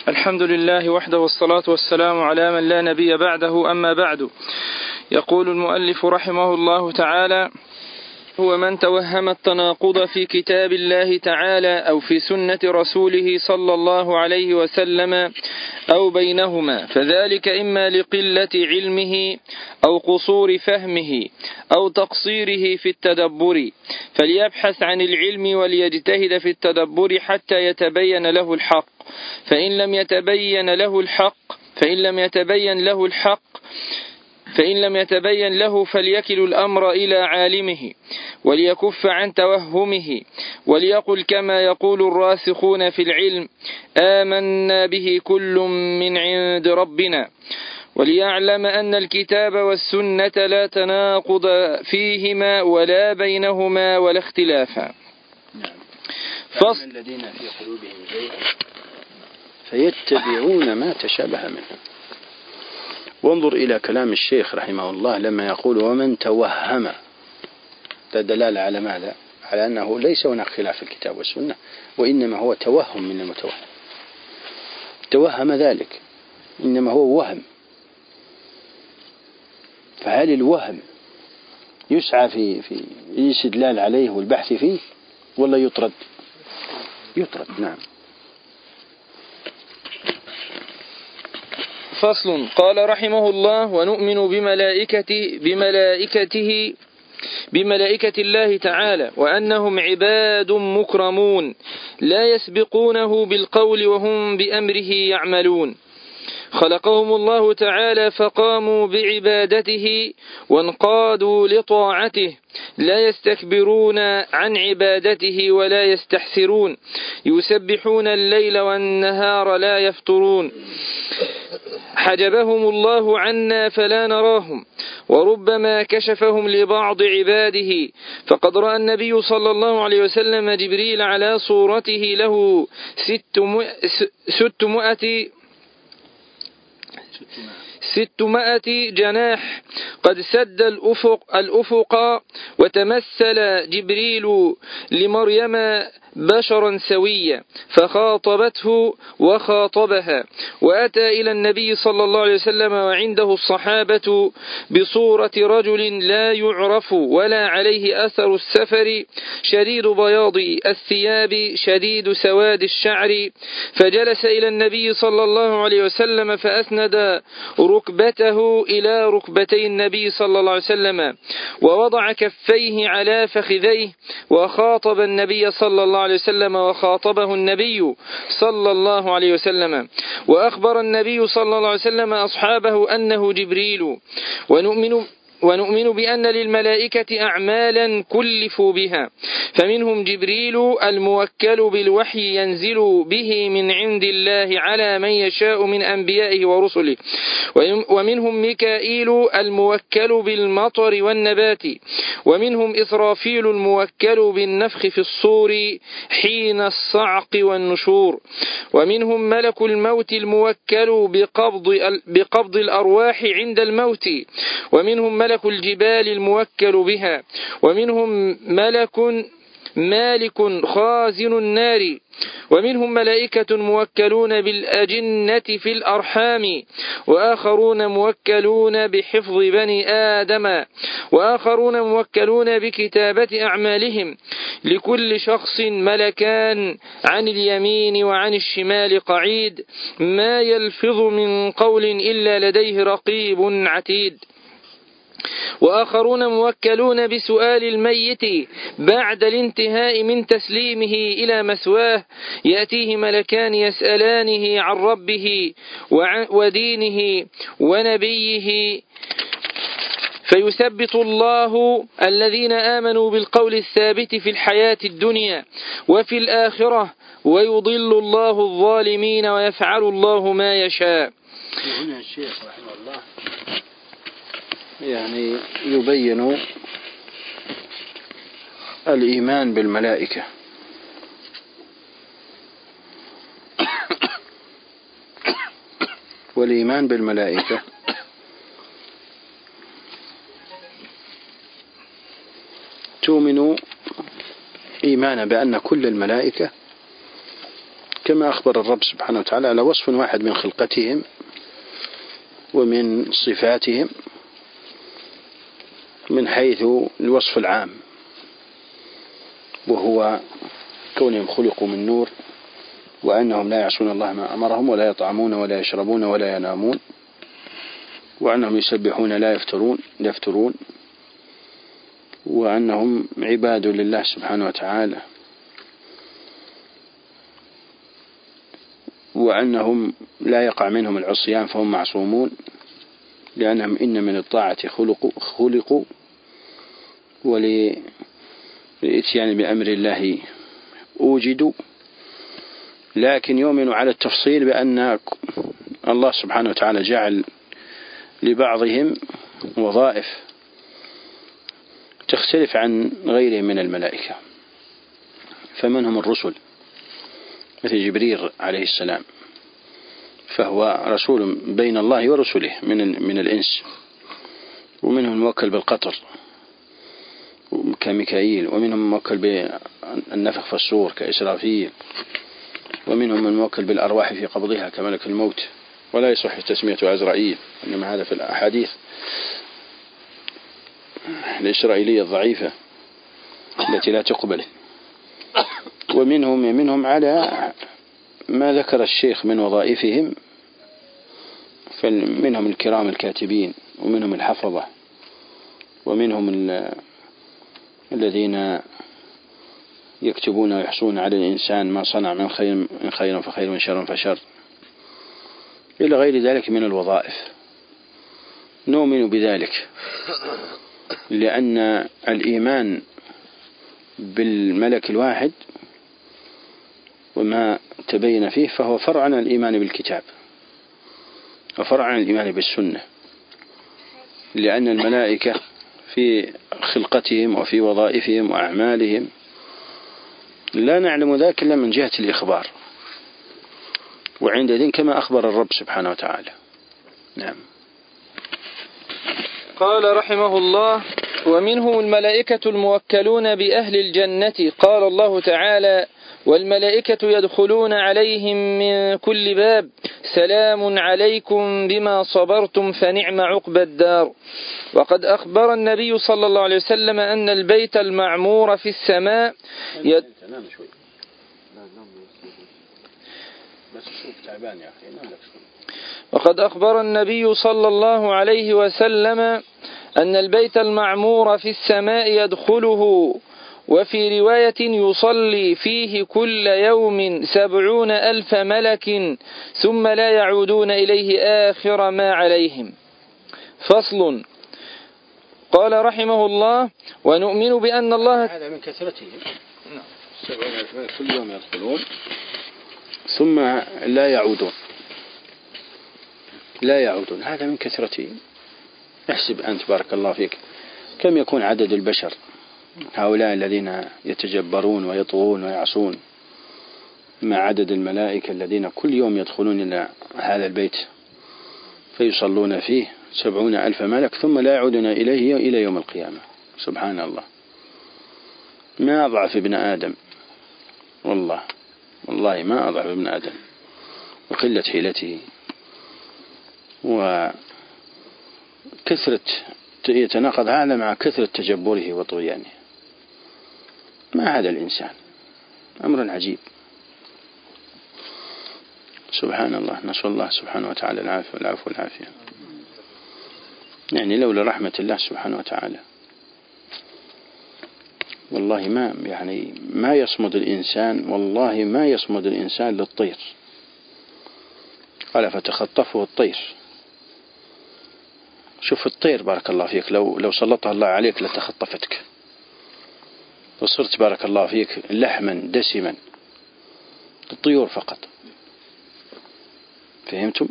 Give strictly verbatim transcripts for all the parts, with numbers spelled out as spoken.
الحمد لله وحده والصلاة والسلام على من لا نبي بعده. أما بعد، يقول المؤلف رحمه الله تعالى: هو من توهم التناقض في كتاب الله تعالى أو في سنة رسوله صلى الله عليه وسلم أو بينهما، فذلك إما لقلة علمه أو قصور فهمه أو تقصيره في التدبر، فليبحث عن العلم وليجتهد في التدبر حتى يتبين له الحق، فإن لم يتبين له الحق فإن لم يتبين له الحق فإن لم يتبين له فليكل الأمر إلى عالمه وليكف عن توهمه، وليقل كما يقول الراسخون في العلم: آمنا به كل من عند ربنا، وليعلم أن الكتاب والسنة لا تناقض فيهما ولا بينهما ولا اختلافا. نعم. فأما الذين في قلوبهم زيغ فيتبعون ما تشابه منه. وانظر إلى كلام الشيخ رحمه الله لما يقول: ومن توهم، دلالة على ماذا؟ على أنه ليس هناك خلاف في الكتاب والسنة، وإنما هو توهم من المتوهم. توهم ذلك، إنما هو وهم. فهل الوهم يسعى في في الاستدلال عليه والبحث فيه ولا يطرد؟ يطرد. نعم. فصل. قال رحمه الله: ونؤمن بملائكته بملائكته بملائكة الله تعالى وأنهم عباد مكرمون لا يسبقونه بالقول وهم بأمره يعملون. خلقهم الله تعالى فقاموا بعبادته وانقادوا لطاعته، لا يستكبرون عن عبادته ولا يستحسرون، يسبحون الليل والنهار لا يفترون. حجبهم الله عنا فلا نراهم، وربما كشفهم لبعض عباده، فقد رأى النبي صلى الله عليه وسلم جبريل على صورته له ستمائة ستمائة جناح قد سد الأفق, الأفق وتمثل جبريل لمريم بشرا سويا، فخاطبته وخاطبها، وأتى إلى النبي صلى الله عليه وسلم وعنده الصحابة بصورة رجل لا يعرف ولا عليه أثر السفر، شديد بياض الثياب شديد سواد الشعر، فجلس إلى النبي صلى الله عليه وسلم فأسند ركبته إلى ركبتي النبي صلى الله عليه وسلم ووضع كفيه على فخذيه وخاطب النبي صلى الله عليه وسلم وخاطبه النبي صلى الله عليه وسلم، وأخبر النبي صلى الله عليه وسلم أصحابه أنه جبريل. ونؤمن ونؤمن بأن للملائكة أعمالا كلفوا بها، فمنهم جبريل الموكل بالوحي ينزل به من عند الله على من يشاء من أنبيائه ورسله، ومنهم ميكائيل الموكل بالمطر والنبات، ومنهم إسرافيل الموكل بالنفخ في الصور حين الصعق والنشور، ومنهم ملك الموت الموكل بقبض, بقبض الأرواح عند الموت، ومنهم ملك الجبال الموكل بها، ومنهم ملك مالك خازن النار، ومنهم ملائكة موكلون بالأجنة في الأرحام، وآخرون موكلون بحفظ بني آدم، وآخرون موكلون بكتابة أعمالهم، لكل شخص ملكان عن اليمين وعن الشمال قعيد، ما يلفظ من قول إلا لديه رقيب عتيد. وآخرون موكلون بسؤال الميت بعد الانتهاء من تسليمه إلى مثواه، يأتيه ملكان يسألانه عن ربه ودينه ونبيه، فيثبت الله الذين آمنوا بالقول الثابت في الحياة الدنيا وفي الآخرة، ويضل الله الظالمين ويفعل الله ما يشاء. هنا الشيخ رحمه الله يعني يبين الإيمان بالملائكة، والإيمان بالملائكة تؤمن إيمانا بأن كل الملائكة كما أخبر الرب سبحانه وتعالى على وصف واحد من خلقتهم ومن صفاتهم من حيث الوصف العام، وهو كونهم خلقوا من نور، وأنهم لا يعصون الله ما أمرهم ولا يطعمون ولا يشربون ولا ينامون، وأنهم يسبحون لا يفترون يفترون وأنهم عباد لله سبحانه وتعالى، وأنهم لا يقع منهم العصيان فهم معصومون، لأنهم إن من الطاعة خلقوا, خلقوا وللإتيان بأمر الله أوجدوا. لكن يؤمن على التفصيل بأن الله سبحانه وتعالى جعل لبعضهم وظائف تختلف عن غيرهم من الملائكة، فمنهم الرسل مثل جبريل عليه السلام، فهو رسول بين الله ورسله من من الإنس، ومنهم الموكل بالقطر كميكائيل، ومنهم الموكل بالنفخ في الصور كإسرافيل، ومنهم الموكل بالأرواح في قبضها كملك الموت، ولا يصح تسمية عزرائيل، إنما هذا في الأحاديث الإسرائيلية الضعيفة التي لا تقبل. ومنهم منهم على ما ذكر الشيخ من وظائفهم، فمنهم الكرام الكاتبين، ومنهم الحفظة، ومنهم الذين يكتبون ويحصون على الإنسان ما صنع من خير من خير فخير ومن شر فشر إلى غير ذلك من الوظائف. نؤمن بذلك لأن الإيمان بالملك الواحد وما تبين فيه فهو فرع عن الإيمان بالكتاب، وفرع عن الإيمان بالسنة، لأن الملائكة في خلقتهم وفي وظائفهم وأعمالهم لا نعلم ذلك إلا من جهة الإخبار، وعند ذلك كما أخبر الرب سبحانه وتعالى. نعم. قال رحمه الله: ومنهم الملائكة الموكلون بأهل الجنة، قال الله تعالى: والملائكة يدخلون عليهم من كل باب سلام عليكم بما صبرتم فنعم عقبى الدار. وقد أخبر النبي صلى الله عليه وسلم أن البيت المعمور في السماء يد... وقد أخبر النبي صلى الله عليه وسلم أن البيت المعمور في السماء يدخله، وفي رواية يصلي فيه كل يوم سبعون ألف ملك ثم لا يعودون إليه آخر ما عليهم. فصل. قال رحمه الله: ونؤمن بأن الله هذا من كثرته سبعون ألف ملك كل يوم يدخلون ثم لا يعودون لا يعودون هذا من كثرته. احسب أنت بارك الله فيك كم يكون عدد البشر هؤلاء الذين يتجبرون ويطغون ويعصون مع عدد الملائكة الذين كل يوم يدخلون إلى هذا البيت فيصلون فيه سبعون ألف ملك ثم لا يعودون إليه إلى يوم القيامة. سبحان الله، ما أضعف ابن آدم، والله والله ما أضعف ابن آدم وقلة حيلته وكثرة يتناقض هذا مع كثرة تجبره وطغيانه. ما هذا الإنسان أمر عجيب. سبحان الله، نسأل الله سبحانه وتعالى العافية والعفو والعافية. يعني لولا رحمة الله سبحانه وتعالى والله ما يعني ما يصمد الإنسان، والله ما يصمد الإنسان للطير. قال فتخطفه الطير. شوف الطير بارك الله فيك لو لو سلطها الله عليك لتخطفتك وصرت بارك الله فيك لحما دسما. الطيور فقط، فهمتم؟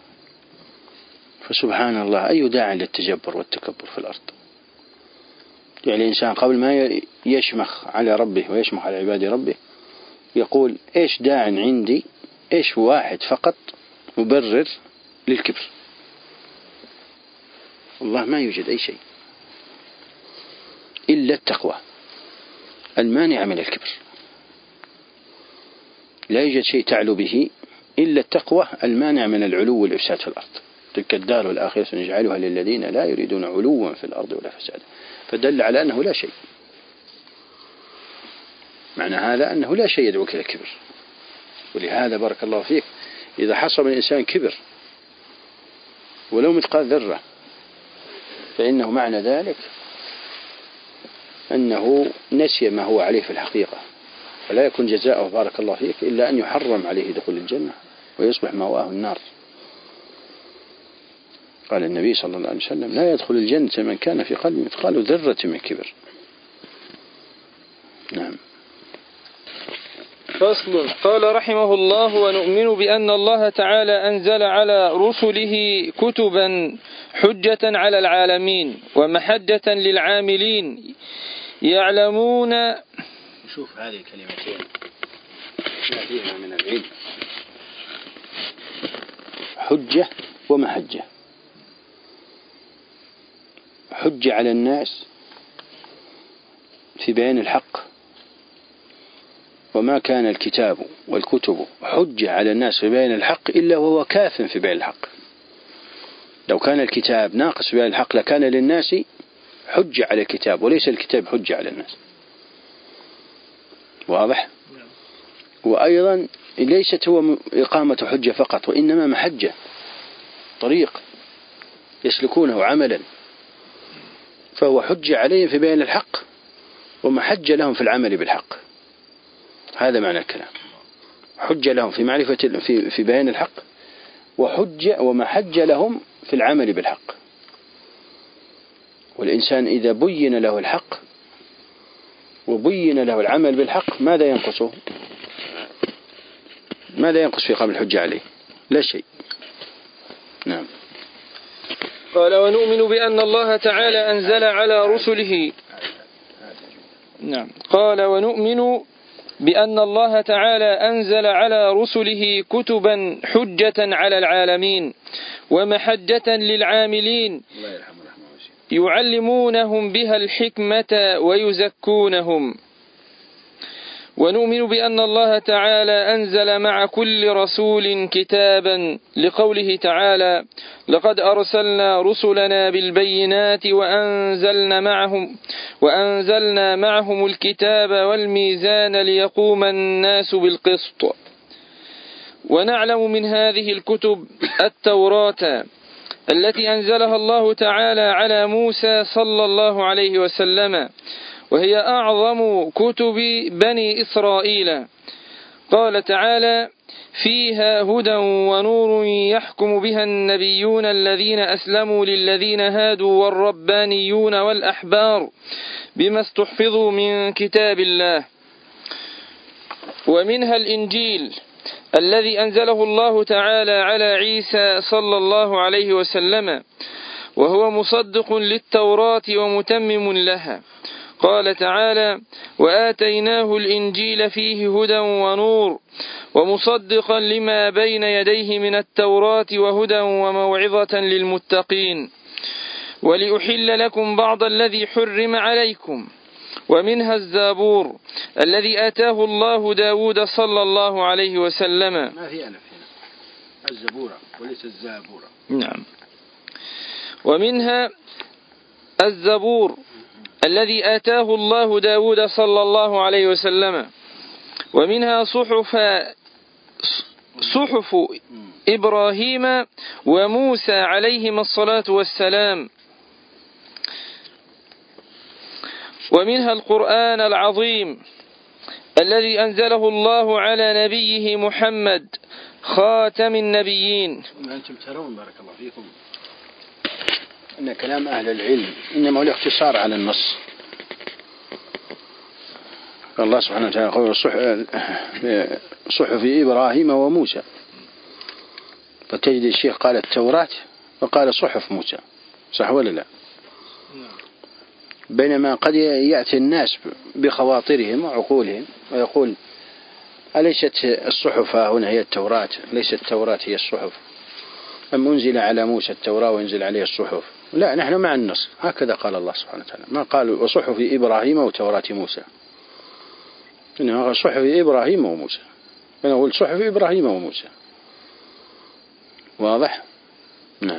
فسبحان الله أي داع للتجبر والتكبر في الأرض. يعني الإنسان قبل ما يشمخ على ربه ويشمخ على عباد ربه يقول إيش داع عندي، إيش واحد فقط مبرر للكبر. والله ما يوجد أي شيء إلا التقوى المانع من الكبر. لا يوجد شيء تعلو به إلا التقوى المانع من العلو والإفساد في الأرض. تلك الدار الآخرة نجعلها للذين لا يريدون علوا في الأرض ولا فسادا. فدل على أنه لا شيء. معنى هذا أنه لا شيء يدعوك إلى الكبر. ولهذا بارك الله فيك إذا حصل من الإنسان كبر ولو مثقال ذرة فإنه معنى ذلك أنه نسي ما هو عليه في الحقيقة، فلا يكون جزاؤه بارك الله فيك إلا أن يحرم عليه دخول الجنة ويصبح مأواه النار. قال النبي صلى الله عليه وسلم لا يدخل الجنة من كان في قلبه مثقال ذرة من كبر. نعم. فصل. قال رحمه الله: ونؤمن بأن الله تعالى أنزل على رسله كتبا حجة على العالمين ومحجة للعاملين يعلمون. شوف هذه الكلمتين ما فيها من العلم، حجة ومحجة. حجة على الناس في بيان الحق، وما كان الكتاب والكتب حجة على الناس في بيان الحق إلا وهو كاف في بيان الحق. لو كان الكتاب ناقص في بيان الحق لكان للناس حجة على الكتاب وليس الكتاب حجة على الناس. واضح؟ وأيضا ليست هو إقامة حجة فقط، وإنما محجة، طريق يسلكونه عملا، فهو حجة عليهم في بيان الحق ومحجة لهم في العمل بالحق. هذا معنى الكلام. حجة لهم في معرفة في في بيان الحق، وحجة ومحجة لهم في العمل بالحق. والإنسان إذا بين له الحق وبين له العمل بالحق ماذا ينقصه؟ ماذا ينقص في إقامة الحجة عليه؟ لا شيء. نعم. قال: ونؤمن بأن الله تعالى أنزل على رسله. نعم. قال: ونؤمن بأن الله تعالى أنزل على رسله كتبا حجة على العالمين ومحجة للعاملين يعلمونهم بها الحكمة ويزكونهم. ونؤمن بأن الله تعالى أنزل مع كل رسول كتابا لقوله تعالى: لقد أرسلنا رسلنا بالبينات وأنزلنا معهم وأنزلنا معهم الكتاب والميزان ليقوم الناس بالقسط. ونعلم من هذه الكتب التوراة التي أنزلها الله تعالى على موسى صلى الله عليه وسلم، وهي أعظم كتب بني إسرائيل. قال تعالى: فيها هدى ونور يحكم بها النبيون الذين أسلموا للذين هادوا والربانيون والأحبار بما استحفظوا من كتاب الله. ومنها الإنجيل الذي أنزله الله تعالى على عيسى صلى الله عليه وسلم، وهو مصدق للتوراة ومتمم لها. قال تعالى: وآتيناه الإنجيل فيه هدى ونور ومصدقا لما بين يديه من التوراة وهدى وموعظة للمتقين ولأحل لكم بعض الذي حرم عليكم. ومنها الزبور الذي آتاه الله داود صلى الله عليه وسلم. ما في ألف هنا، الزبورة وليس الزابورة. نعم. ومنها الزبور الذي آتاه الله داود صلى الله عليه وسلم. ومنها صحف صحف إبراهيم وموسى عليهما الصلاة والسلام. ومنها القرآن العظيم الذي أنزله الله على نبيه محمد خاتم النبيين. أنتم ترون بارك الله فيكم أن كلام أهل العلم إنما هو الاختصار على النص. الله سبحانه وتعالى يقول صحف إبراهيم وموسى، فتجد الشيخ قال التوراة وقال صحف موسى، صح ولا لا؟ بينما قد يأتي الناس بخواطرهم وعقولهم ويقول أليست الصحف هنا هي التوراة؟ ليست التوراة هي الصحف؟ أم أنزل على موسى التوراة وينزل عليه الصحف؟ لا، نحن مع النص، هكذا قال الله سبحانه وتعالى، ما قال وصحف إبراهيم وتوراة موسى، إنما قال صحف إبراهيم وموسى. أنا أقول صحف إبراهيم وموسى. واضح؟ نعم.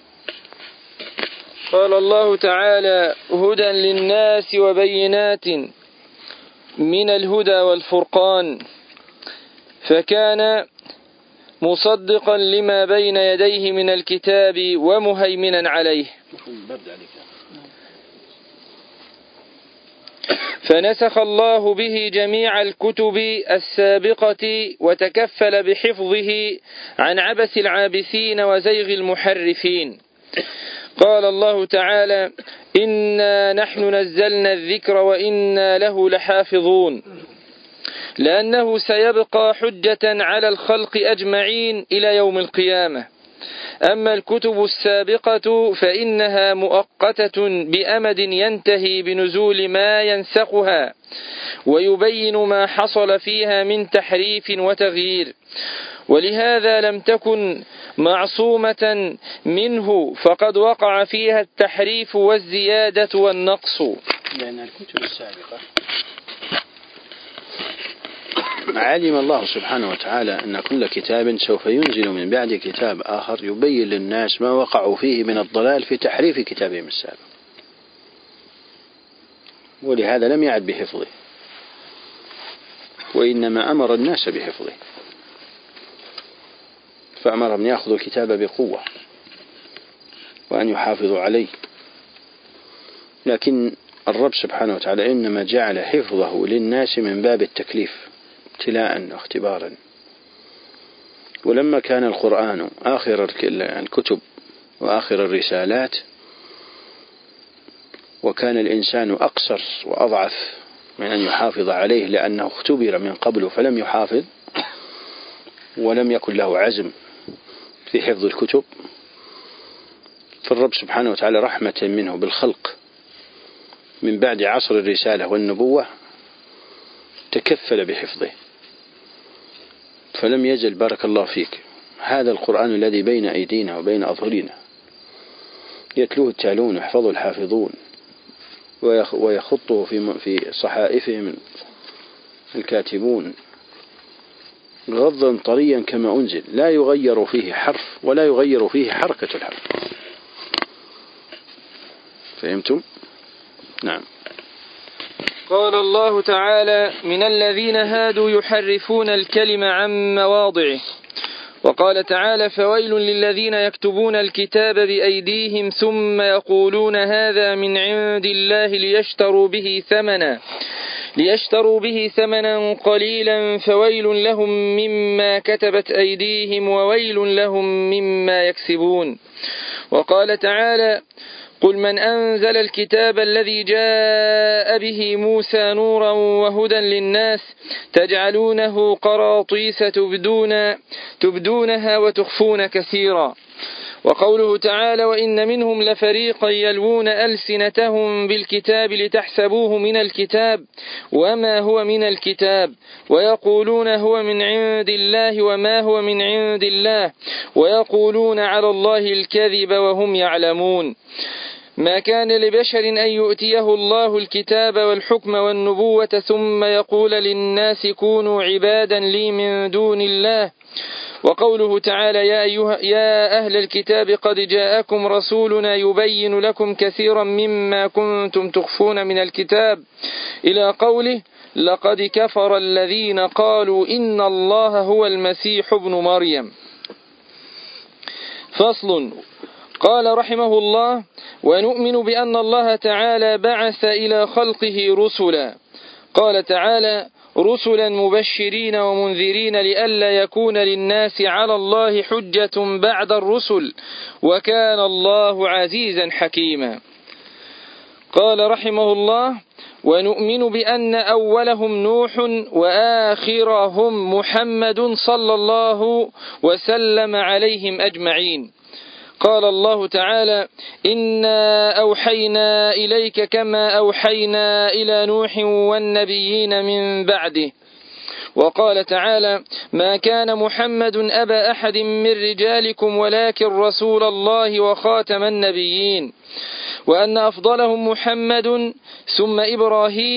قال الله تعالى: هدى للناس وبينات من الهدى والفرقان، فكان مصدقا لما بين يديه من الكتاب ومهيمنا عليه. فنسخ الله به جميع الكتب السابقة وتكفل بحفظه عن عبث العابثين وزيغ المحرفين. قال الله تعالى: إنا نحن نزلنا الذكر وإنا له لحافظون، لأنه سيبقى حجة على الخلق أجمعين إلى يوم القيامة. أما الكتب السابقة فإنها مؤقتة بأمد ينتهي بنزول ما ينسخها ويبين ما حصل فيها من تحريف وتغيير، ولهذا لم تكن معصومة منه، فقد وقع فيها التحريف والزيادة والنقص. لأن الكتب السابقة علم الله سبحانه وتعالى أن كل كتاب سوف ينزل من بعد كتاب آخر يبين للناس ما وقعوا فيه من الضلال في تحريف كتابهم السابق، ولهذا لم يعد بحفظه، وإنما أمر الناس بحفظه، فأمرهم يأخذوا الكتاب بقوة وأن يحافظوا عليه. لكن الرب سبحانه وتعالى إنما جعل حفظه للناس من باب التكليف ابتلاء واختبارا. ولما كان القرآن آخر الكتب وآخر الرسالات، وكان الإنسان أقصر وأضعف من أن يحافظ عليه لأنه اختبر من قبل فلم يحافظ ولم يكن له عزم في حفظ الكتب، فالرب سبحانه وتعالى رحمة منه بالخلق من بعد عصر الرسالة والنبوة تكفل بحفظه، فلم يزل بارك الله فيك هذا القرآن الذي بين أيدينا وبين أظهرنا يتلوه التالون ويحفظه الحافظون ويخطه في صحائفهم الكاتبون غضا طريا كما أنزل، لا يغير فيه حرف ولا يغير فيه حركة الحرف. فهمتم؟ نعم. قال الله تعالى: من الذين هادوا يحرفون الكلم عن مواضعه. وقال تعالى: فويل للذين يكتبون الكتاب بأيديهم ثم يقولون هذا من عند الله ليشتروا به ثمنا ليشتروا به ثمنا قليلا فويل لهم مما كتبت أيديهم وويل لهم مما يكسبون. وقال تعالى: قل من أنزل الكتاب الذي جاء به موسى نورا وهدى للناس تجعلونه قراطيس تبدون تبدونها وتخفون كثيرا. وقوله تعالى: وإن منهم لفريقا يلوون ألسنتهم بالكتاب لتحسبوه من الكتاب وما هو من الكتاب ويقولون هو من عند الله وما هو من عند الله ويقولون على الله الكذب وهم يعلمون. ما كان لبشر أن يؤتيه الله الكتاب والحكم والنبوة ثم يقول للناس كونوا عبادا لي من دون الله. وقوله تعالى: يا, أيها يا أهل الكتاب قد جاءكم رسولنا يبين لكم كثيرا مما كنتم تخفون من الكتاب إلى قوله: لقد كفر الذين قالوا إن الله هو المسيح ابن مريم. فصل. قال رحمه الله: ونؤمن بأن الله تعالى بعث إلى خلقه رسلا. قال تعالى: رسلا مبشرين ومنذرين لئلا يكون للناس على الله حجة بعد الرسل وكان الله عزيزا حكيما. قال رحمه الله: ونؤمن بأن أولهم نوح وآخرهم محمد صلى الله وسلم عليهم أجمعين. قال الله تعالى: إنا أوحينا إليك كما أوحينا إلى نوح والنبيين من بعده. وقال تعالى: ما كان محمد أبا أحد من رجالكم ولكن رسول الله وخاتم النبيين، وأن أفضلهم محمد ثم إبراهيم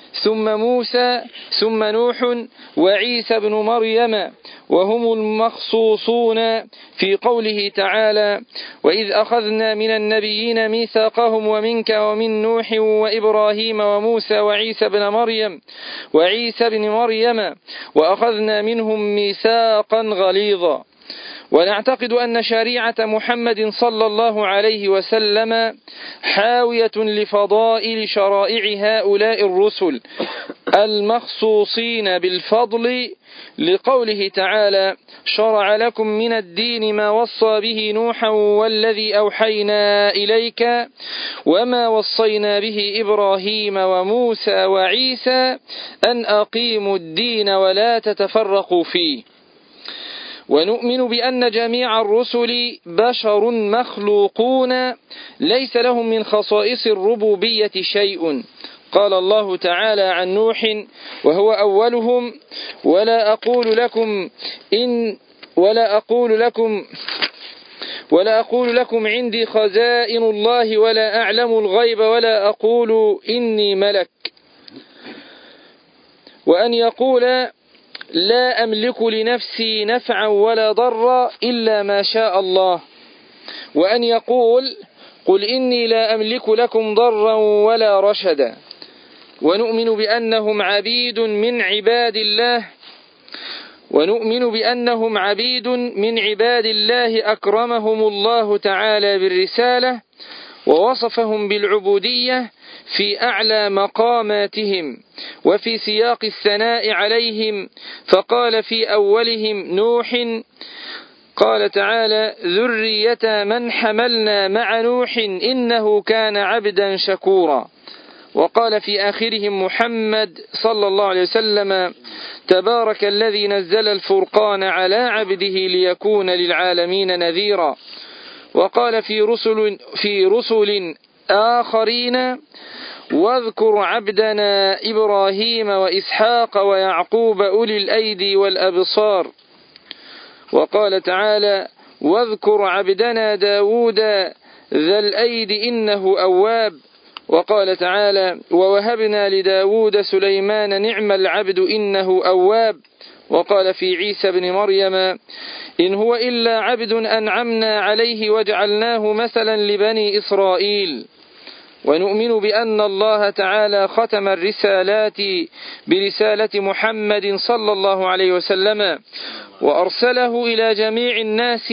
ثم موسى ثم نوح وعيسى بن مريم، وهم المخصوصون في قوله تعالى: وإذ أخذنا من النبيين ميثاقهم ومنك ومن نوح وإبراهيم وموسى وعيسى بن مريم وعيسى بن مريم وأخذنا منهم ميثاقا غليظا. ونعتقد أن شريعة محمد صلى الله عليه وسلم حاوية لفضائل شرائع هؤلاء الرسل المخصوصين بالفضل، لقوله تعالى: شرع لكم من الدين ما وصى به نوحا والذي أوحينا إليك وما وصينا به إبراهيم وموسى وعيسى أن أقيموا الدين ولا تتفرقوا فيه. ونؤمن بأن جميع الرسل بشر مخلوقون ليس لهم من خصائص الربوبية شيء. قال الله تعالى عن نوح وهو أولهم: ولا أقول لكم إن ولا أقول لكم ولا أقول لكم عندي خزائن الله ولا أعلم الغيب ولا أقول إني ملك. وأن يقول: لا أملك لنفسي نفعا ولا ضرا إلا ما شاء الله. وأن يقول: قل إني لا أملك لكم ضرا ولا رشدا. ونؤمن بأنهم عبيد من عباد الله ونؤمن بأنهم عبيد من عباد الله أكرمهم الله تعالى بالرسالة ووصفهم بالعبودية في أعلى مقاماتهم وفي سياق الثناء عليهم، فقال في أولهم نوح، قال تعالى: ذرية من حملنا مع نوح إنه كان عبدا شكورا. وقال في آخرهم محمد صلى الله عليه وسلم: تبارك الذي نزل الفرقان على عبده ليكون للعالمين نذيرا. وقال في رسل, في رسل آخرين: واذكر عبدنا إبراهيم وإسحاق ويعقوب أولي الأيدي والأبصار. وقال تعالى: واذكر عبدنا داود ذا الأيد إنه أواب. وقال تعالى: ووهبنا لداود سليمان نعم العبد إنه أواب. وقال في عيسى بن مريم: إن هو إلا عبد أنعمنا عليه وجعلناه مثلا لبني إسرائيل. ونؤمن بأن الله تعالى ختم الرسالات برسالة محمد صلى الله عليه وسلم وأرسله إلى جميع الناس،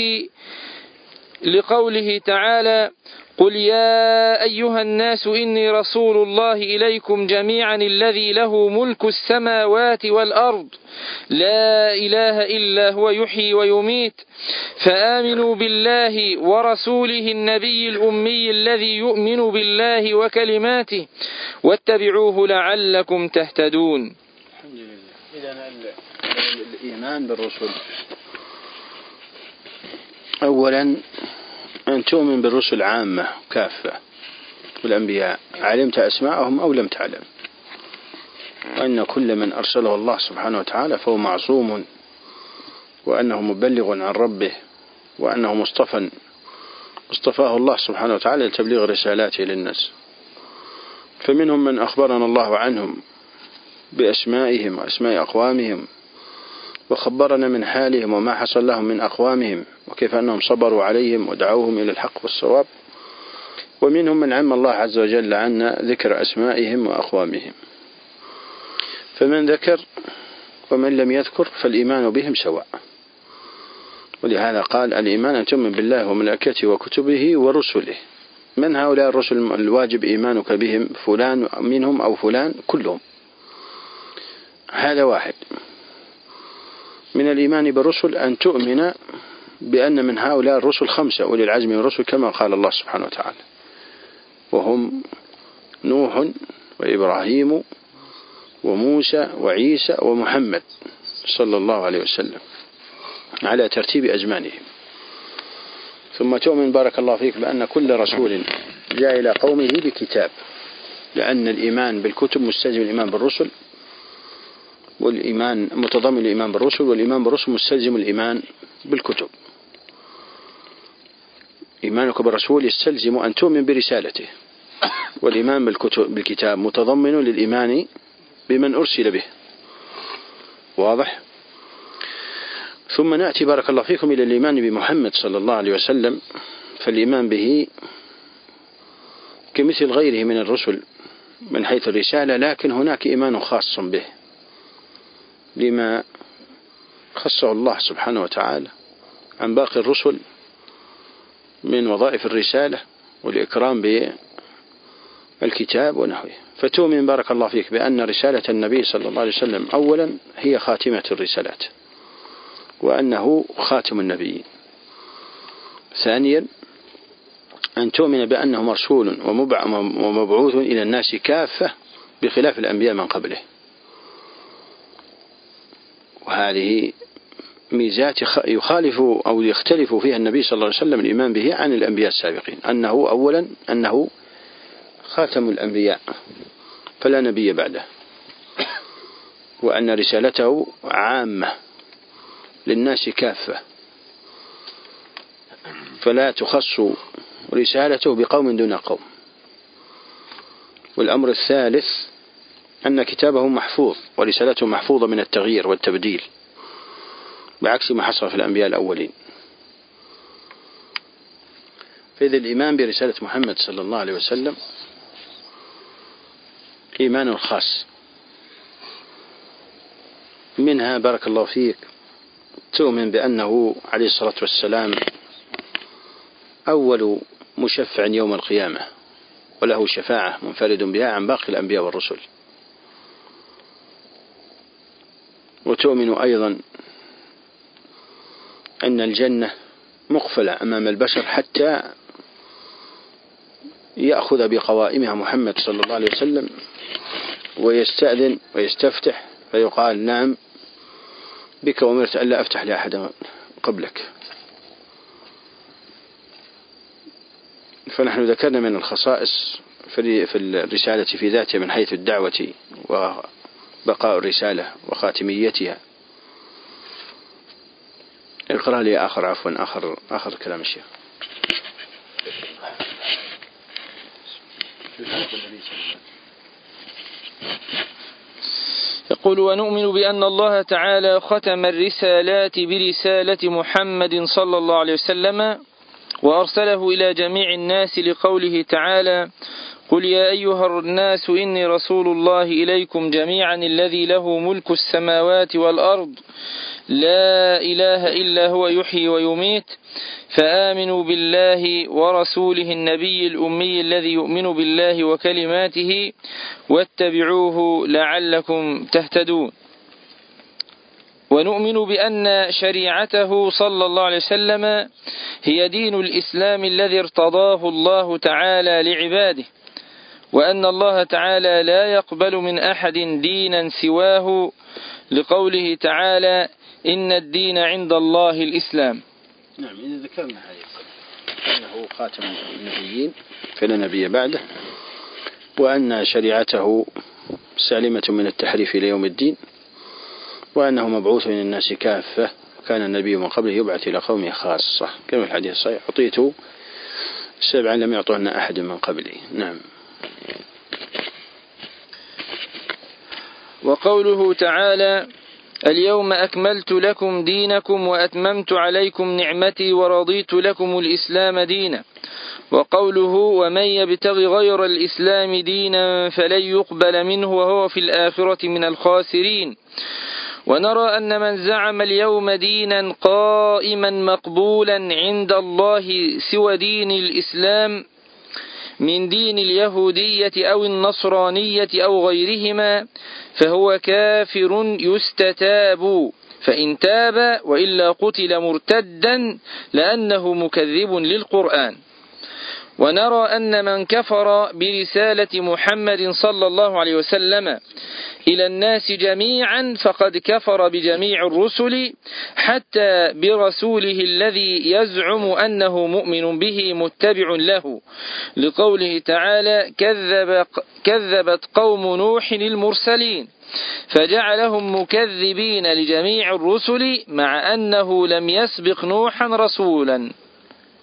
لقوله تعالى: قل يا أيها الناس إني رسول الله إليكم جميعا الذي له ملك السماوات والأرض لا إله إلا هو يحيي ويميت، فآمنوا بالله ورسوله النبي الأمي الذي يؤمن بالله وكلماته واتبعوه لعلكم تهتدون. الحمد لله. إذن الإيمان بالرسل أولا أن تؤمن بالرسل عامة كافة والأنبياء، علمت أسماءهم أو لم تعلم، وأن كل من أرسله الله سبحانه وتعالى فهو معصوم، وأنه مبلغ عن ربه، وأنه مصطفى اصطفاه الله سبحانه وتعالى لتبليغ رسالاته للناس. فمنهم من أخبرنا الله عنهم بأسمائهم وأسماء أقوامهم، وخبرنا من حالهم وما حصل لهم من أقوامهم، وكيف أنهم صبروا عليهم ودعوهم إلى الحق والصواب. ومنهم من عم الله عز وجل عنا ذكر أسمائهم وأقوامهم. فمن ذكر ومن لم يذكر فالإيمان بهم سواء. ولهذا قال: الإيمان أن تؤمن بالله وملائكته وكتبه ورسله. من هؤلاء الرسل الواجب إيمانك بهم؟ فلان منهم أو فلان؟ كلهم. هذا واحد. من الإيمان بالرسل أن تؤمن بأن من هؤلاء الرسل خمسة أولي العزم من الرسل كما قال الله سبحانه وتعالى، وهم نوح وإبراهيم وموسى وعيسى ومحمد صلى الله عليه وسلم على ترتيب أزمانهم. ثم تؤمن بارك الله فيك بأن كل رسول جاء إلى قومه بكتاب، لأن الإيمان بالكتب مستلزم الإيمان بالرسل، والإيمان متضمن الإيمان بالرسل، والإيمان بالرسل مستلزم الإيمان بالكتب. إيمانك بالرسول يستلزم أن تؤمن برسالته، والإيمان بالكتاب متضمن للإيمان بمن أرسل به. واضح؟ ثم نأتي بارك الله فيكم إلى الإيمان بمحمد صلى الله عليه وسلم. فالإيمان به كمثل غيره من الرسل من حيث الرسالة، لكن هناك إيمان خاص به لما خصه الله سبحانه وتعالى عن باقي الرسل من وظائف الرسالة والإكرام بالكتاب ونحوه. فتؤمن بارك الله فيك بأن رسالة النبي صلى الله عليه وسلم أولا هي خاتمة الرسالات، وأنه خاتم النبيين. ثانيا أن تؤمن بأنه مرسول ومبعوث إلى الناس كافة بخلاف الأنبياء من قبله. وهذه ميزات يخالف أو يختلف فيها النبي صلى الله عليه وسلم الإيمان به عن الأنبياء السابقين. أنه أولا أنه خاتم الأنبياء فلا نبي بعده، وأن رسالته عامة للناس كافة فلا تخص رسالته بقوم دون قوم. والأمر الثالث أن كتابه محفوظ ورسالته محفوظة من التغيير والتبديل بعكس ما حصل في الأنبياء الأولين. فإذا الإيمان برسالة محمد صلى الله عليه وسلم إيمان خاص. منها بارك الله فيك تؤمن بأنه عليه الصلاة والسلام أول مشفع يوم القيامة، وله شفاعة منفرد بها عن باقي الأنبياء والرسل. وتؤمن أيضا أن الجنة مقفلة أمام البشر حتى يأخذ بقوائمها محمد صلى الله عليه وسلم ويستأذن ويستفتح فيقال نعم بك وأمرت ألا أفتح لأحد قبلك. فنحن ذكرنا من الخصائص في الرسالة في ذاتها من حيث الدعوة وبقاء الرسالة وخاتميتها. اقرأ لي آخر عفوا آخر آخر كلام الشيخ. يقول: ونؤمن بأن الله تعالى ختم الرسالات برسالة محمد صلى الله عليه وسلم وأرسله إلى جميع الناس لقوله تعالى: قل يا أيها الناس إني رسول الله إليكم جميعا الذي له ملك السماوات والأرض لا إله إلا هو يحيي ويميت فآمنوا بالله ورسوله النبي الأمي الذي يؤمن بالله وكلماته واتبعوه لعلكم تهتدون. ونؤمن بأن شريعته صلى الله عليه وسلم هي دين الإسلام الذي ارتضاه الله تعالى لعباده، وأن الله تعالى لا يقبل من أحد دينا سواه لقوله تعالى: إن الدين عند الله الإسلام. نعم، إذا ذكرنا هذه أنه خاتم النبيين فلا نبي بعده، وأن شريعته سالمة من التحريف إلى يوم الدين، وأنه مبعوث من الناس كافة، كان النبي من قبله يبعث إلى قومه خاصة كما في الحديث الصحيح: أعطيت سبعا لم يعطهن أحد من قبلي. نعم. وقوله تعالى: اليوم أكملت لكم دينكم وأتممت عليكم نعمتي ورضيت لكم الإسلام دينا. وقوله: ومن يبتغي غير الإسلام دينا فلن يقبل منه وهو في الآخرة من الخاسرين. ونرى أن من زعم اليوم دينا قائما مقبولا عند الله سوى دين الإسلام من دين اليهودية أو النصرانية أو غيرهما فهو كافر يستتاب، فإن تاب وإلا قتل مرتدا لأنه مكذب للقرآن. ونرى أن من كفر برسالة محمد صلى الله عليه وسلم إلى الناس جميعا فقد كفر بجميع الرسل حتى برسوله الذي يزعم أنه مؤمن به متبع له، لقوله تعالى: كذب كذبت قوم نوح المرسلين فجعلهم مكذبين لجميع الرسل مع أنه لم يسبق نوحا رسولا.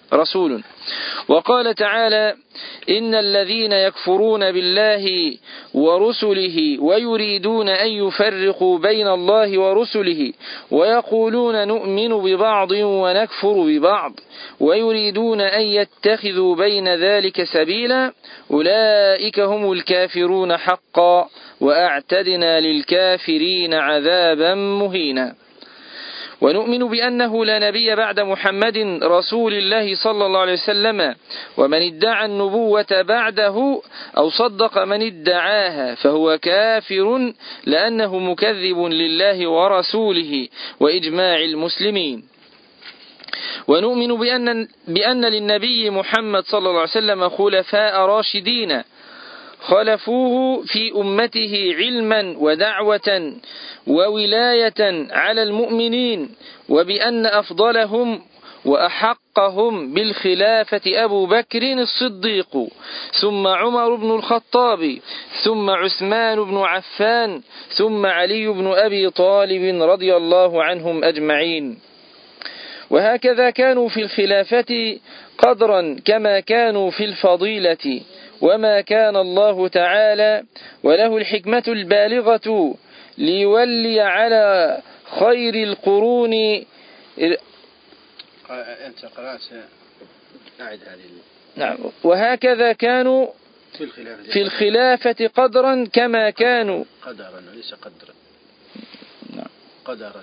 رسول. وقال تعالى: إن الذين يكفرون بالله ورسله ويريدون أن يفرقوا بين الله ورسله ويقولون نؤمن ببعض ونكفر ببعض ويريدون أن يتخذوا بين ذلك سبيلا أولئك هم الكافرون حقا وأعتدنا للكافرين عذابا مهينا. ونؤمن بأنه لا نبي بعد محمد رسول الله صلى الله عليه وسلم، ومن ادعى النبوة بعده أو صدق من ادعاها فهو كافر لأنه مكذب لله ورسوله وإجماع المسلمين. ونؤمن بأن, بأن للنبي محمد صلى الله عليه وسلم خلفاء راشدين خلفوه في أمته علما ودعوة وولاية على المؤمنين، وبأن أفضلهم وأحقهم بالخلافة أبو بكر الصديق، ثم عمر بن الخطاب، ثم عثمان بن عفان، ثم علي بن أبي طالب رضي الله عنهم أجمعين. وهكذا كانوا في الخلافة قدرا كما كانوا في الفضيلة، وما كان الله تعالى وله الحكمة البالغة ليولي على خير القرون. أنت قرأت أعد هذه. نعم. وهكذا كانوا في الخلافة, في الخلافة قدرا كما كانوا قدرا وليس قدرا. نعم. قدرا.